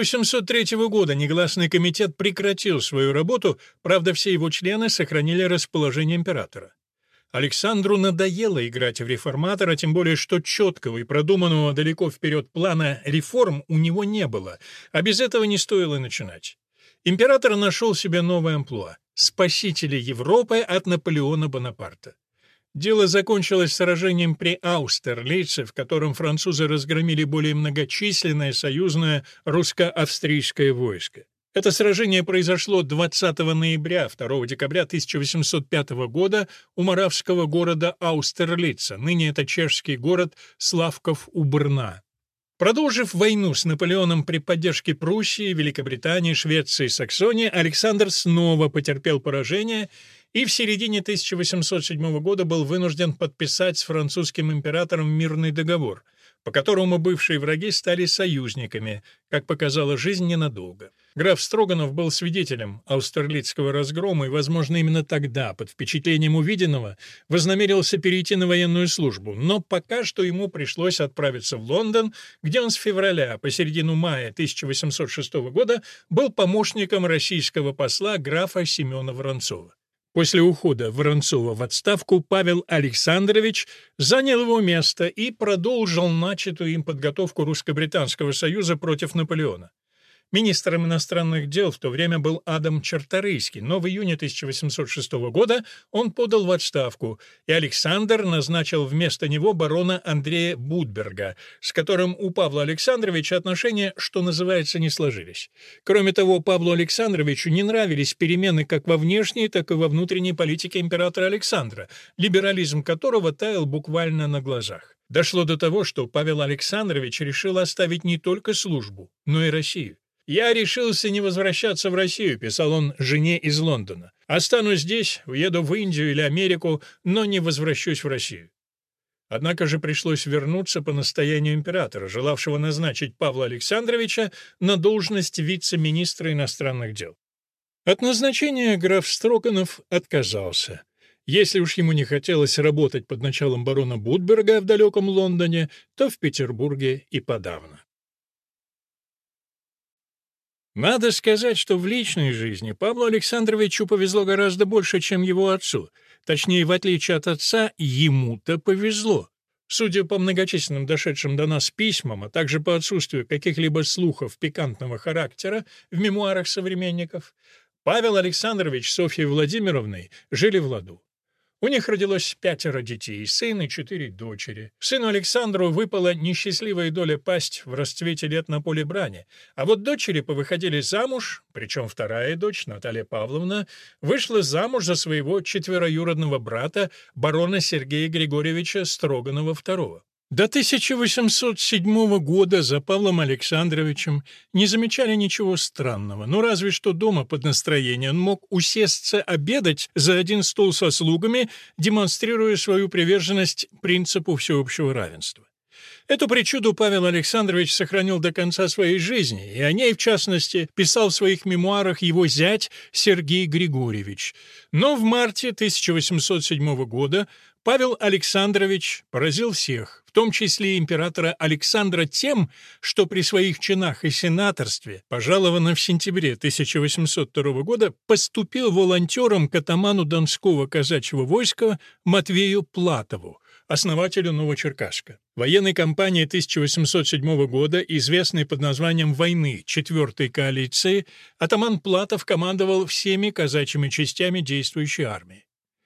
1803 года негласный комитет прекратил свою работу, правда, все его члены сохранили расположение императора. Александру надоело играть в реформатора, тем более что четкого и продуманного далеко вперед плана реформ у него не было, а без этого не стоило начинать. Император нашел себе новое амплуа — спасителя Европы от Наполеона Бонапарта. Дело закончилось сражением при Аустерлице, в котором французы разгромили более многочисленное союзное русско-австрийское войско. Это сражение произошло 20 ноября, 2 декабря 1805 года у моравского города Аустерлица, ныне это чешский город Славков у Брна. Продолжив войну с Наполеоном при поддержке Пруссии, Великобритании, Швеции и Саксонии, Александр снова потерпел поражение и в середине 1807 года был вынужден подписать с французским императором мирный договор, по которому бывшие враги стали союзниками, как показала жизнь, ненадолго. Граф Строганов был свидетелем Аустерлицкого разгрома и, возможно, именно тогда, под впечатлением увиденного, вознамерился перейти на военную службу, но пока что ему пришлось отправиться в Лондон, где он с февраля по середину мая 1806 года был помощником российского посла графа Семена Воронцова. После ухода Воронцова в отставку Павел Александрович занял его место и продолжил начатую им подготовку русско-британского союза против Наполеона. Министром иностранных дел в то время был Адам Чарторийский, но в июне 1806 года он подал в отставку, и Александр назначил вместо него барона Андрея Будберга, с которым у Павла Александровича отношения, что называется, не сложились. Кроме того, Павлу Александровичу не нравились перемены как во внешней, так и во внутренней политике императора Александра, либерализм которого таял буквально на глазах. Дошло до того, что Павел Александрович решил оставить не только службу, но и Россию. «Я решился не возвращаться в Россию», — писал он жене из Лондона. «Останусь здесь, уеду в Индию или Америку, но не возвращусь в Россию». Однако же пришлось вернуться по настоянию императора, желавшего назначить Павла Александровича на должность вице-министра иностранных дел. От назначения граф Строганов отказался. Если уж ему не хотелось работать под началом барона Будберга в далеком Лондоне, то в Петербурге и подавно. Надо сказать, что в личной жизни Павлу Александровичу повезло гораздо больше, чем его отцу. Точнее, в отличие от отца, ему-то повезло. Судя по многочисленным дошедшим до нас письмам, а также по отсутствию каких-либо слухов пикантного характера в мемуарах современников, Павел Александрович с Софьей Владимировной жили в ладу. У них родилось 5 детей, сын и 4 дочери. Сыну Александру выпала несчастливая доля пасть в расцвете лет на поле брани, а вот дочери повыходили замуж, причем вторая дочь, Наталья Павловна, вышла замуж за своего четвероюродного брата, барона Сергея Григорьевича Строганова II. До 1807 года за Павлом Александровичем не замечали ничего странного, но разве что дома под настроение он мог усесться обедать за один стол со слугами, демонстрируя свою приверженность принципу всеобщего равенства. Эту причуду Павел Александрович сохранил до конца своей жизни, и о ней, в частности, писал в своих мемуарах его зять Сергей Григорьевич. Но в марте 1807 года Павел Александрович поразил всех, в том числе и императора Александра, тем, что при своих чинах и сенаторстве, пожалованном в сентябре 1802 года, поступил волонтером к атаману Донского казачьего войска Матвею Платову, основателю Новочеркасска. В военной кампании 1807 года, известной под названием «Войны 4-й коалиции», атаман Платов командовал всеми казачьими частями действующей армии.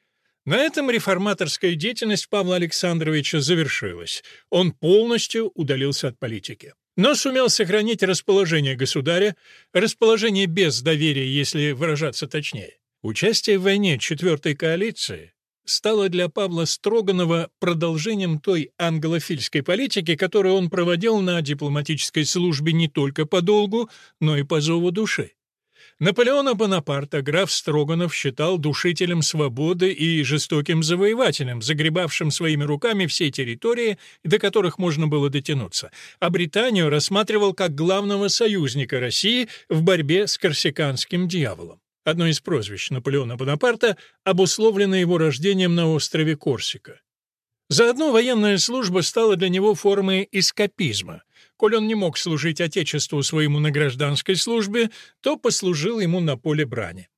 На этом реформаторская деятельность Павла Александровича завершилась. Он полностью удалился от политики. Но сумел сохранить расположение государя, расположение без доверия, если выражаться точнее. Участие в войне 4-й коалиции стало для Павла Строганова продолжением той англофильской политики, которую он проводил на дипломатической службе не только по долгу, но и по зову души. Наполеона Бонапарта граф Строганов считал душителем свободы и жестоким завоевателем, загребавшим своими руками все территории, до которых можно было дотянуться, а Британию рассматривал как главного союзника России в борьбе с корсиканским дьяволом. Одно из прозвищ Наполеона Бонапарта обусловлено его рождением на острове Корсика. Заодно военная служба стала для него формой эскапизма. Коль он не мог служить Отечеству своему на гражданской службе, то послужил ему на поле брани.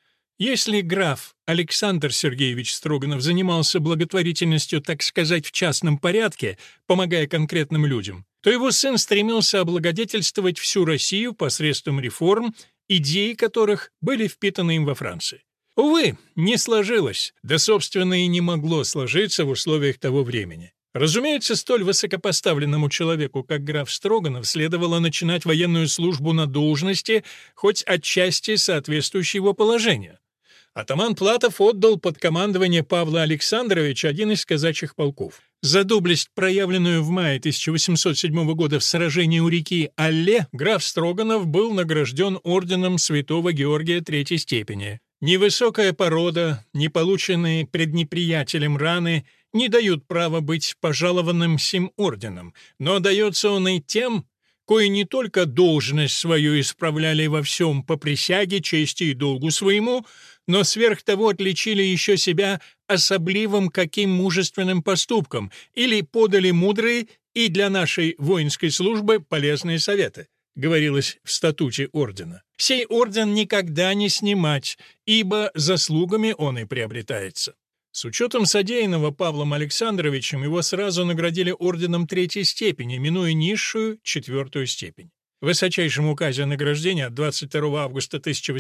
Если граф Александр Сергеевич Строганов занимался благотворительностью, так сказать, в частном порядке, помогая конкретным людям, то его сын стремился облагодетельствовать всю Россию посредством реформ, идеи которых были впитаны им во Франции. Увы, не сложилось, да, собственно, и не могло сложиться в условиях того времени. Разумеется, столь высокопоставленному человеку, как граф Строганов, следовало начинать военную службу на должности, хоть отчасти соответствующей его положению. Атаман Платов отдал под командование Павла Александровича один из казачьих полков. За доблесть, проявленную в мае 1807 года в сражении у реки Алле, граф Строганов был награжден орденом Святого Георгия Третьей степени. Ни высокая порода, ни полученные пред неприятелем раны не дают права быть пожалованным сим орденом, но дается он и тем, кои не только должность свою исправляли во всем по присяге, чести и долгу своему, но сверх того отличили еще себя особливым каким мужественным поступком или подали мудрые и для нашей воинской службы полезные советы, говорилось в статуте ордена. Сей орден никогда не снимать, ибо заслугами он и приобретается. С учетом содеянного Павлом Александровичем его сразу наградили орденом третьей степени, минуя низшую четвертую степень. В высочайшем указе о награждении от 22 августа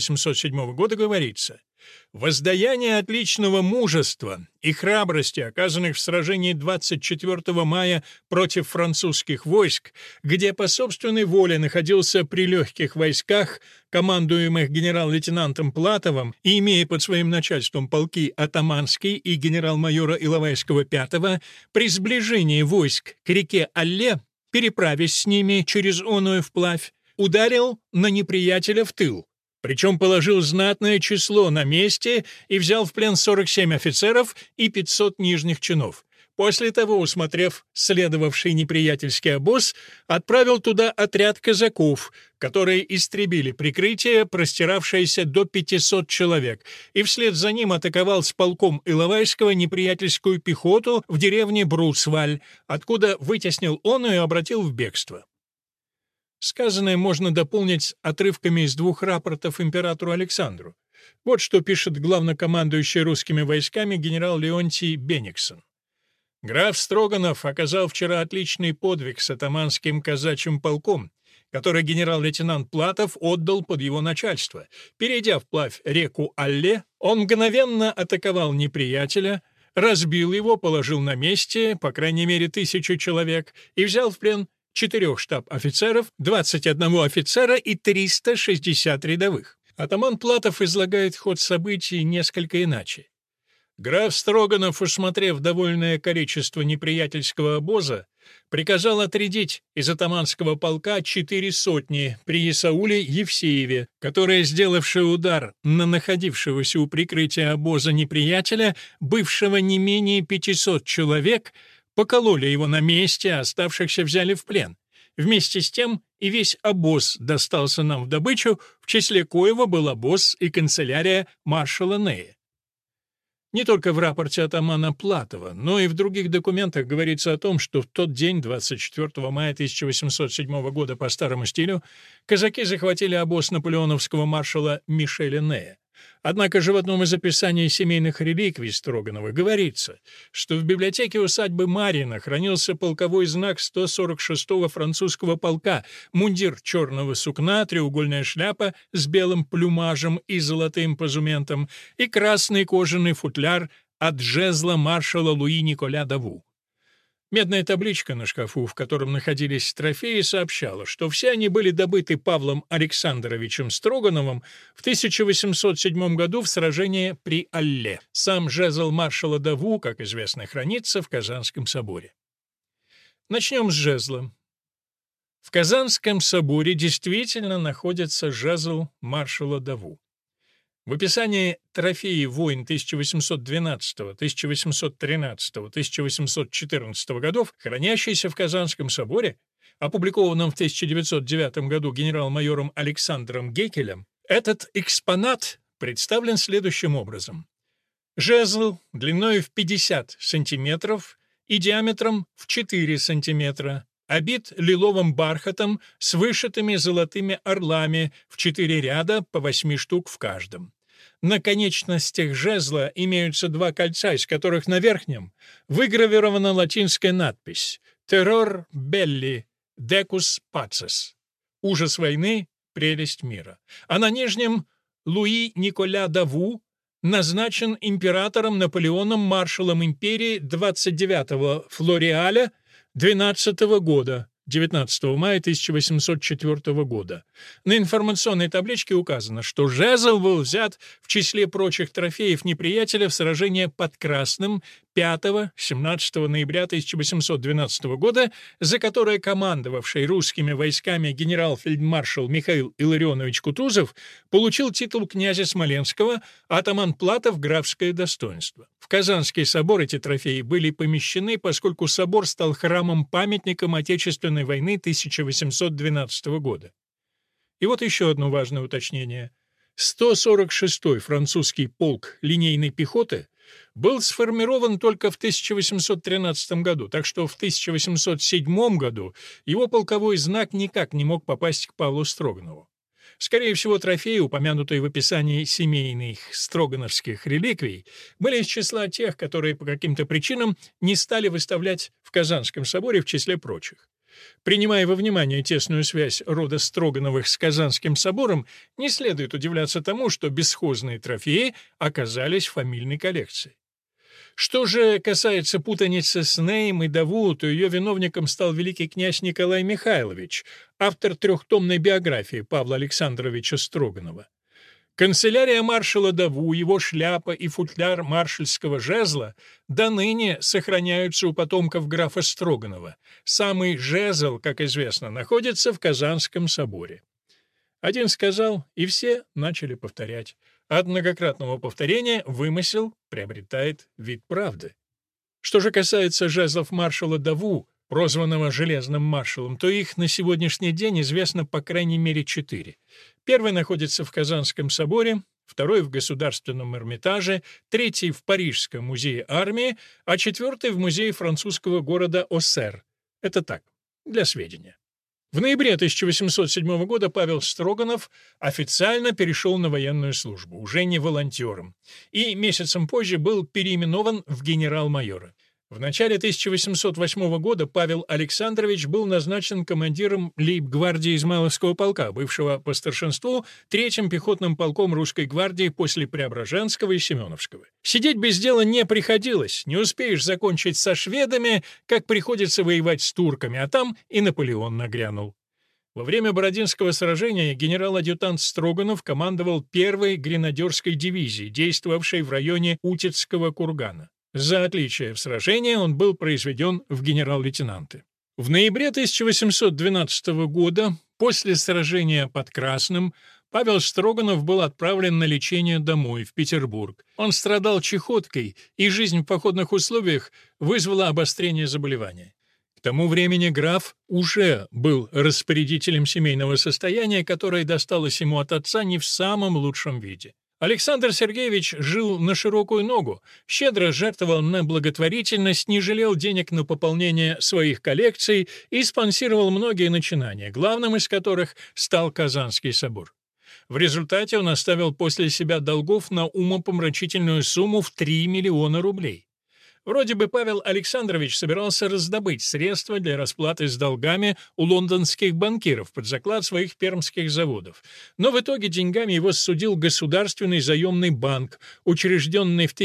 1807 года говорится: «Воздаяние отличного мужества и храбрости, оказанных в сражении 24 мая против французских войск, где по собственной воле находился при легких войсках, командуемых генерал-лейтенантом Платовым и имея под своим начальством полки Атаманский и генерал-майора Иловайского V, при сближении войск к реке Алле, переправясь с ними через оную вплавь, ударил на неприятеля в тыл, причем положил знатное число на месте и взял в плен 47 офицеров и 500 нижних чинов. После того, усмотрев следовавший неприятельский обоз, отправил туда отряд казаков, которые истребили прикрытие, простиравшееся до 500 человек, и вслед за ним атаковал с полком Иловайского неприятельскую пехоту в деревне Бруцваль, откуда вытеснил оную и обратил в бегство». Сказанное можно дополнить отрывками из двух рапортов императору Александру. Вот что пишет главнокомандующий русскими войсками генерал Леонтий Бениксон. «Граф Строганов оказал вчера отличный подвиг с атаманским казачьим полком, который генерал-лейтенант Платов отдал под его начальство. Перейдя вплавь реку Алле, он мгновенно атаковал неприятеля, разбил его, положил на месте, по крайней мере, 1000 человек, и взял в плен 4 штаб-офицеров, 21 офицера и 360 рядовых». Атаман Платов излагает ход событий несколько иначе. Граф Строганов, усмотрев довольное количество неприятельского обоза, приказал отрядить из атаманского полка 4 сотни при Исауле Евсееве, которое, сделавшее удар на находившегося у прикрытия обоза неприятеля, бывшего не менее 500 человек, покололи его на месте, а оставшихся взяли в плен. Вместе с тем и весь обоз достался нам в добычу, в числе коего был обоз и канцелярия маршала Нея. Не только в рапорте атамана Платова, но и в других документах говорится о том, что в тот день, 24 мая 1807 года по старому стилю, казаки захватили обоз наполеоновского маршала Мишеля Нея. Однако же в одном из описаний семейных реликвий Строгановых говорится, что в библиотеке усадьбы Марьина хранился полковой знак 146-го французского полка, мундир черного сукна, треугольная шляпа с белым плюмажем и золотым позументом и красный кожаный футляр от жезла маршала Луи Николя Даву. Медная табличка на шкафу, в котором находились трофеи, сообщала, что все они были добыты Павлом Александровичем Строгановым в 1807 году в сражении при Алле. Сам жезл маршала Даву, как известно, хранится в Казанском соборе. Начнем с жезла. В Казанском соборе действительно находится жезл маршала Даву. В описании трофеи войн 1812, 1813, 1814 годов, хранящиеся в Казанском соборе, опубликованном в 1909 году генерал-майором Александром Геккелем, этот экспонат представлен следующим образом. Жезл длиной в 50 сантиметров и диаметром в 4 сантиметра, обит лиловым бархатом с вышитыми золотыми орлами в 4 ряда по 8 штук в каждом. На конечностях жезла имеются 2 кольца, из которых на верхнем выгравирована латинская надпись «Terror belli, decus paces» — «Ужас войны, прелесть мира», а на нижнем Луи Николя Даву назначен императором Наполеоном маршалом империи 29-го Флориаля 12-го года, 19 мая 1804 года. На информационной табличке указано, что жезл был взят в числе прочих трофеев неприятеля в сражении под Красным 5-17 ноября 1812 года, за которое командовавший русскими войсками генерал-фельдмаршал Михаил Илларионович Кутузов получил титул князя Смоленского, а атаман Платов — графское достоинство. В Казанский собор эти трофеи были помещены, поскольку собор стал храмом-памятником Отечественной войны 1812 года. И вот еще одно важное уточнение. 146-й французский полк линейной пехоты был сформирован только в 1813 году, так что в 1807 году его полковой знак никак не мог попасть к Павлу Строганову. Скорее всего, трофеи, упомянутые в описании семейных строгановских реликвий, были из числа тех, которые по каким-то причинам не стали выставлять в Казанском соборе в числе прочих. Принимая во внимание тесную связь рода Строгановых с Казанским собором, не следует удивляться тому, что бесхозные трофеи оказались в фамильной коллекции. Что же касается путаницы с Неем и Даву, то ее виновником стал великий князь Николай Михайлович, автор трехтомной биографии Павла Александровича Строганова. Канцелярия маршала Даву, его шляпа и футляр маршальского жезла до ныне сохраняются у потомков графа Строганова. Самый жезл, как известно, находится в Казанском соборе. Один сказал, и все начали повторять. От многократного повторения вымысел приобретает вид правды. Что же касается жезлов маршала Даву, прозванного «железным маршалом», то их на сегодняшний день известно по крайней мере 4. Первый находится в Казанском соборе, второй — в Государственном Эрмитаже, третий — в Парижском музее армии, а четвертый — в музее французского города Оссер. Это так, для сведения. В ноябре 1807 года Павел Строганов официально перешел на военную службу, уже не волонтером, и месяцем позже был переименован в генерал-майора. В начале 1808 года Павел Александрович был назначен командиром лейб-гвардии Измайловского полка, бывшего по старшинству третьим пехотным полком русской гвардии после Преображенского и Семеновского. Сидеть без дела не приходилось, не успеешь закончить со шведами, как приходится воевать с турками, а там и Наполеон нагрянул. Во время Бородинского сражения генерал-адъютант Строганов командовал первой гренадерской дивизией, действовавшей в районе Утицкого кургана. За отличие в сражении он был произведен в генерал-лейтенанты. В ноябре 1812 года, после сражения под Красным, Павел Строганов был отправлен на лечение домой, в Петербург. Он страдал чехоткой, и жизнь в походных условиях вызвала обострение заболевания. К тому времени граф уже был распорядителем семейного состояния, которое досталось ему от отца не в самом лучшем виде. Александр Сергеевич жил на широкую ногу, щедро жертвовал на благотворительность, не жалел денег на пополнение своих коллекций и спонсировал многие начинания, главным из которых стал Казанский собор. В результате он оставил после себя долгов на умопомрачительную сумму в 3 миллиона рублей. Вроде бы Павел Александрович собирался раздобыть средства для расплаты с долгами у лондонских банкиров под заклад своих пермских заводов. Но в итоге деньгами его ссудил Государственный заемный банк, учрежденный в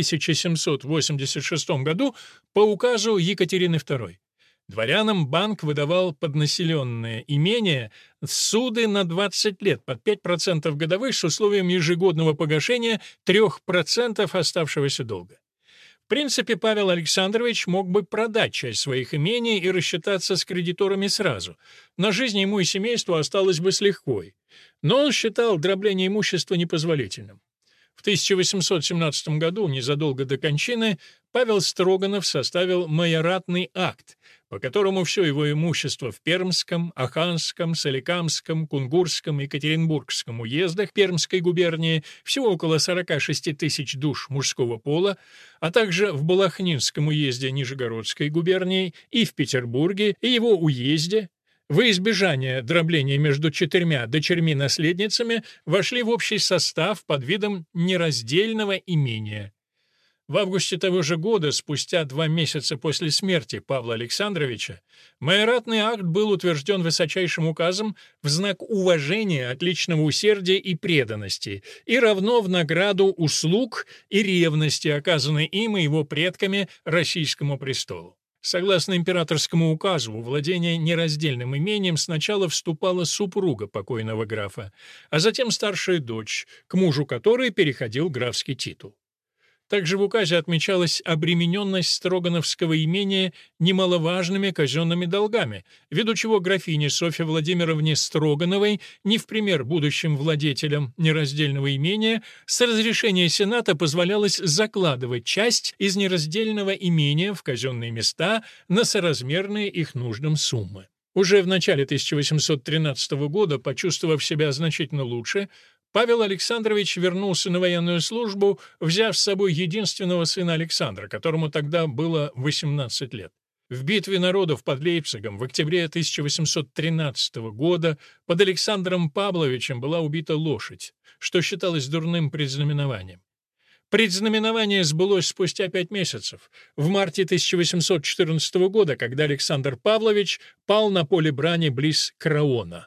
1786 году по указу Екатерины II. Дворянам банк выдавал поднаселенные имения суды на 20 лет под 5% годовых с условием ежегодного погашения 3% оставшегося долга. В принципе, Павел Александрович мог бы продать часть своих имений и рассчитаться с кредиторами сразу. На жизнь ему и семейству осталось бы с лихвой. Но он считал дробление имущества непозволительным. В 1817 году, незадолго до кончины, Павел Строганов составил майоратный акт, по которому все его имущество в Пермском, Аханском, Соликамском, Кунгурском и Екатеринбургском уездах Пермской губернии, всего около 46 тысяч душ мужского пола, а также в Балахнинском уезде Нижегородской губернии и в Петербурге и его уезде, во избежание дробления между 4 дочерьми-наследницами вошли в общий состав под видом нераздельного имения. В августе того же года, спустя 2 месяца после смерти Павла Александровича, майоратный акт был утвержден высочайшим указом в знак уважения от личного усердия и преданности и равно в награду услуг и ревности, оказанной им и его предками российскому престолу. Согласно императорскому указу, во владение нераздельным имением сначала вступала супруга покойного графа, а затем старшая дочь, к мужу которой переходил графский титул. Также в указе отмечалась обремененность Строгановского имения немаловажными казенными долгами, ввиду чего графине Софье Владимировне Строгановой, не в пример будущим владетелям нераздельного имения, с разрешения Сената позволялось закладывать часть из нераздельного имения в казенные места на соразмерные их нуждам суммы. Уже в начале 1813 года, почувствовав себя значительно лучше, Павел Александрович вернулся на военную службу, взяв с собой единственного сына Александра, которому тогда было 18 лет. В битве народов под Лейпцигом в октябре 1813 года под Александром Павловичем была убита лошадь, что считалось дурным предзнаменованием. Предзнаменование сбылось спустя 5 месяцев, в марте 1814 года, когда Александр Павлович пал на поле брани близ Краона.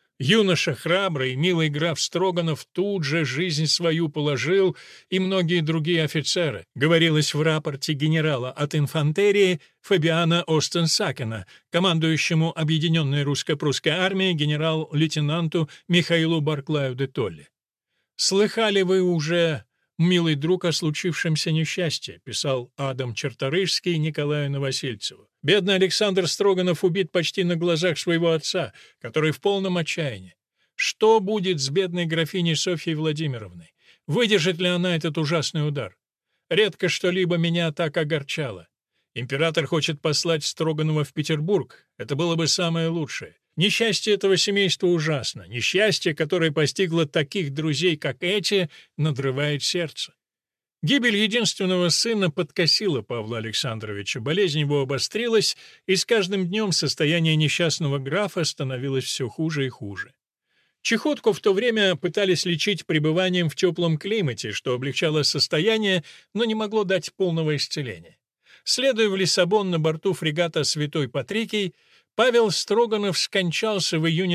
Юноша храбрый, милый граф Строганов тут же жизнь свою положил, и многие другие офицеры, говорилось в рапорте генерала от инфантерии Фабиана Остенсакена, командующему Объединенной русско-прусской армией генерал-лейтенанту Михаилу Барклаю де Толли. «Слыхали вы уже, милый друг, о случившемся несчастье», писал Адам Черторыжский Николаю Новосельцеву. «Бедный Александр Строганов убит почти на глазах своего отца, который в полном отчаянии. Что будет с бедной графиней Софьей Владимировной? Выдержит ли она этот ужасный удар? Редко что-либо меня так огорчало. Император хочет послать Строганова в Петербург. Это было бы самое лучшее. Несчастье этого семейства ужасно. Несчастье, которое постигло таких друзей, как эти, надрывает сердце». Гибель единственного сына подкосила Павла Александровича, болезнь его обострилась, и с каждым днем состояние несчастного графа становилось все хуже и хуже. Чехотку в то время пытались лечить пребыванием в теплом климате, что облегчало состояние, но не могло дать полного исцеления. Следуя в Лиссабон на борту фрегата «Святой Патрикий», Павел Строганов скончался в июне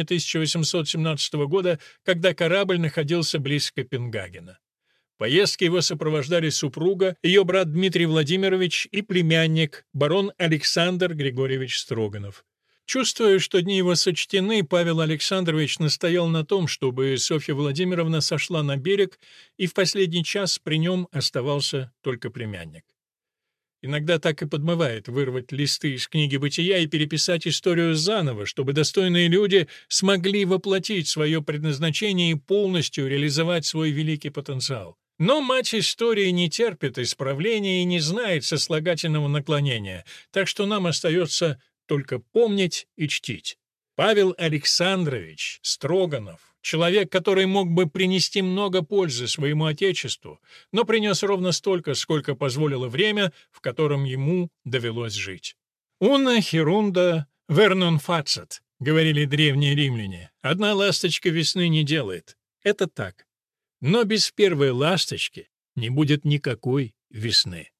1817 года, когда корабль находился близ Копенгагена. В поездке его сопровождали супруга, ее брат Дмитрий Владимирович и племянник, барон Александр Григорьевич Строганов. Чувствуя, что дни его сочтены, Павел Александрович настоял на том, чтобы Софья Владимировна сошла на берег, и в последний час при нем оставался только племянник. Иногда так и подмывает вырвать листы из книги «Бытия» и переписать историю заново, чтобы достойные люди смогли воплотить свое предназначение и полностью реализовать свой великий потенциал. Но мать истории не терпит исправления и не знает сослагательного наклонения, так что нам остается только помнить и чтить. Павел Александрович Строганов, человек, который мог бы принести много пользы своему Отечеству, но принес ровно столько, сколько позволило время, в котором ему довелось жить. «Уна херунда вернон фацет», — говорили древние римляне. «Одна ласточка весны не делает». Это так. Но без первой ласточки не будет никакой весны.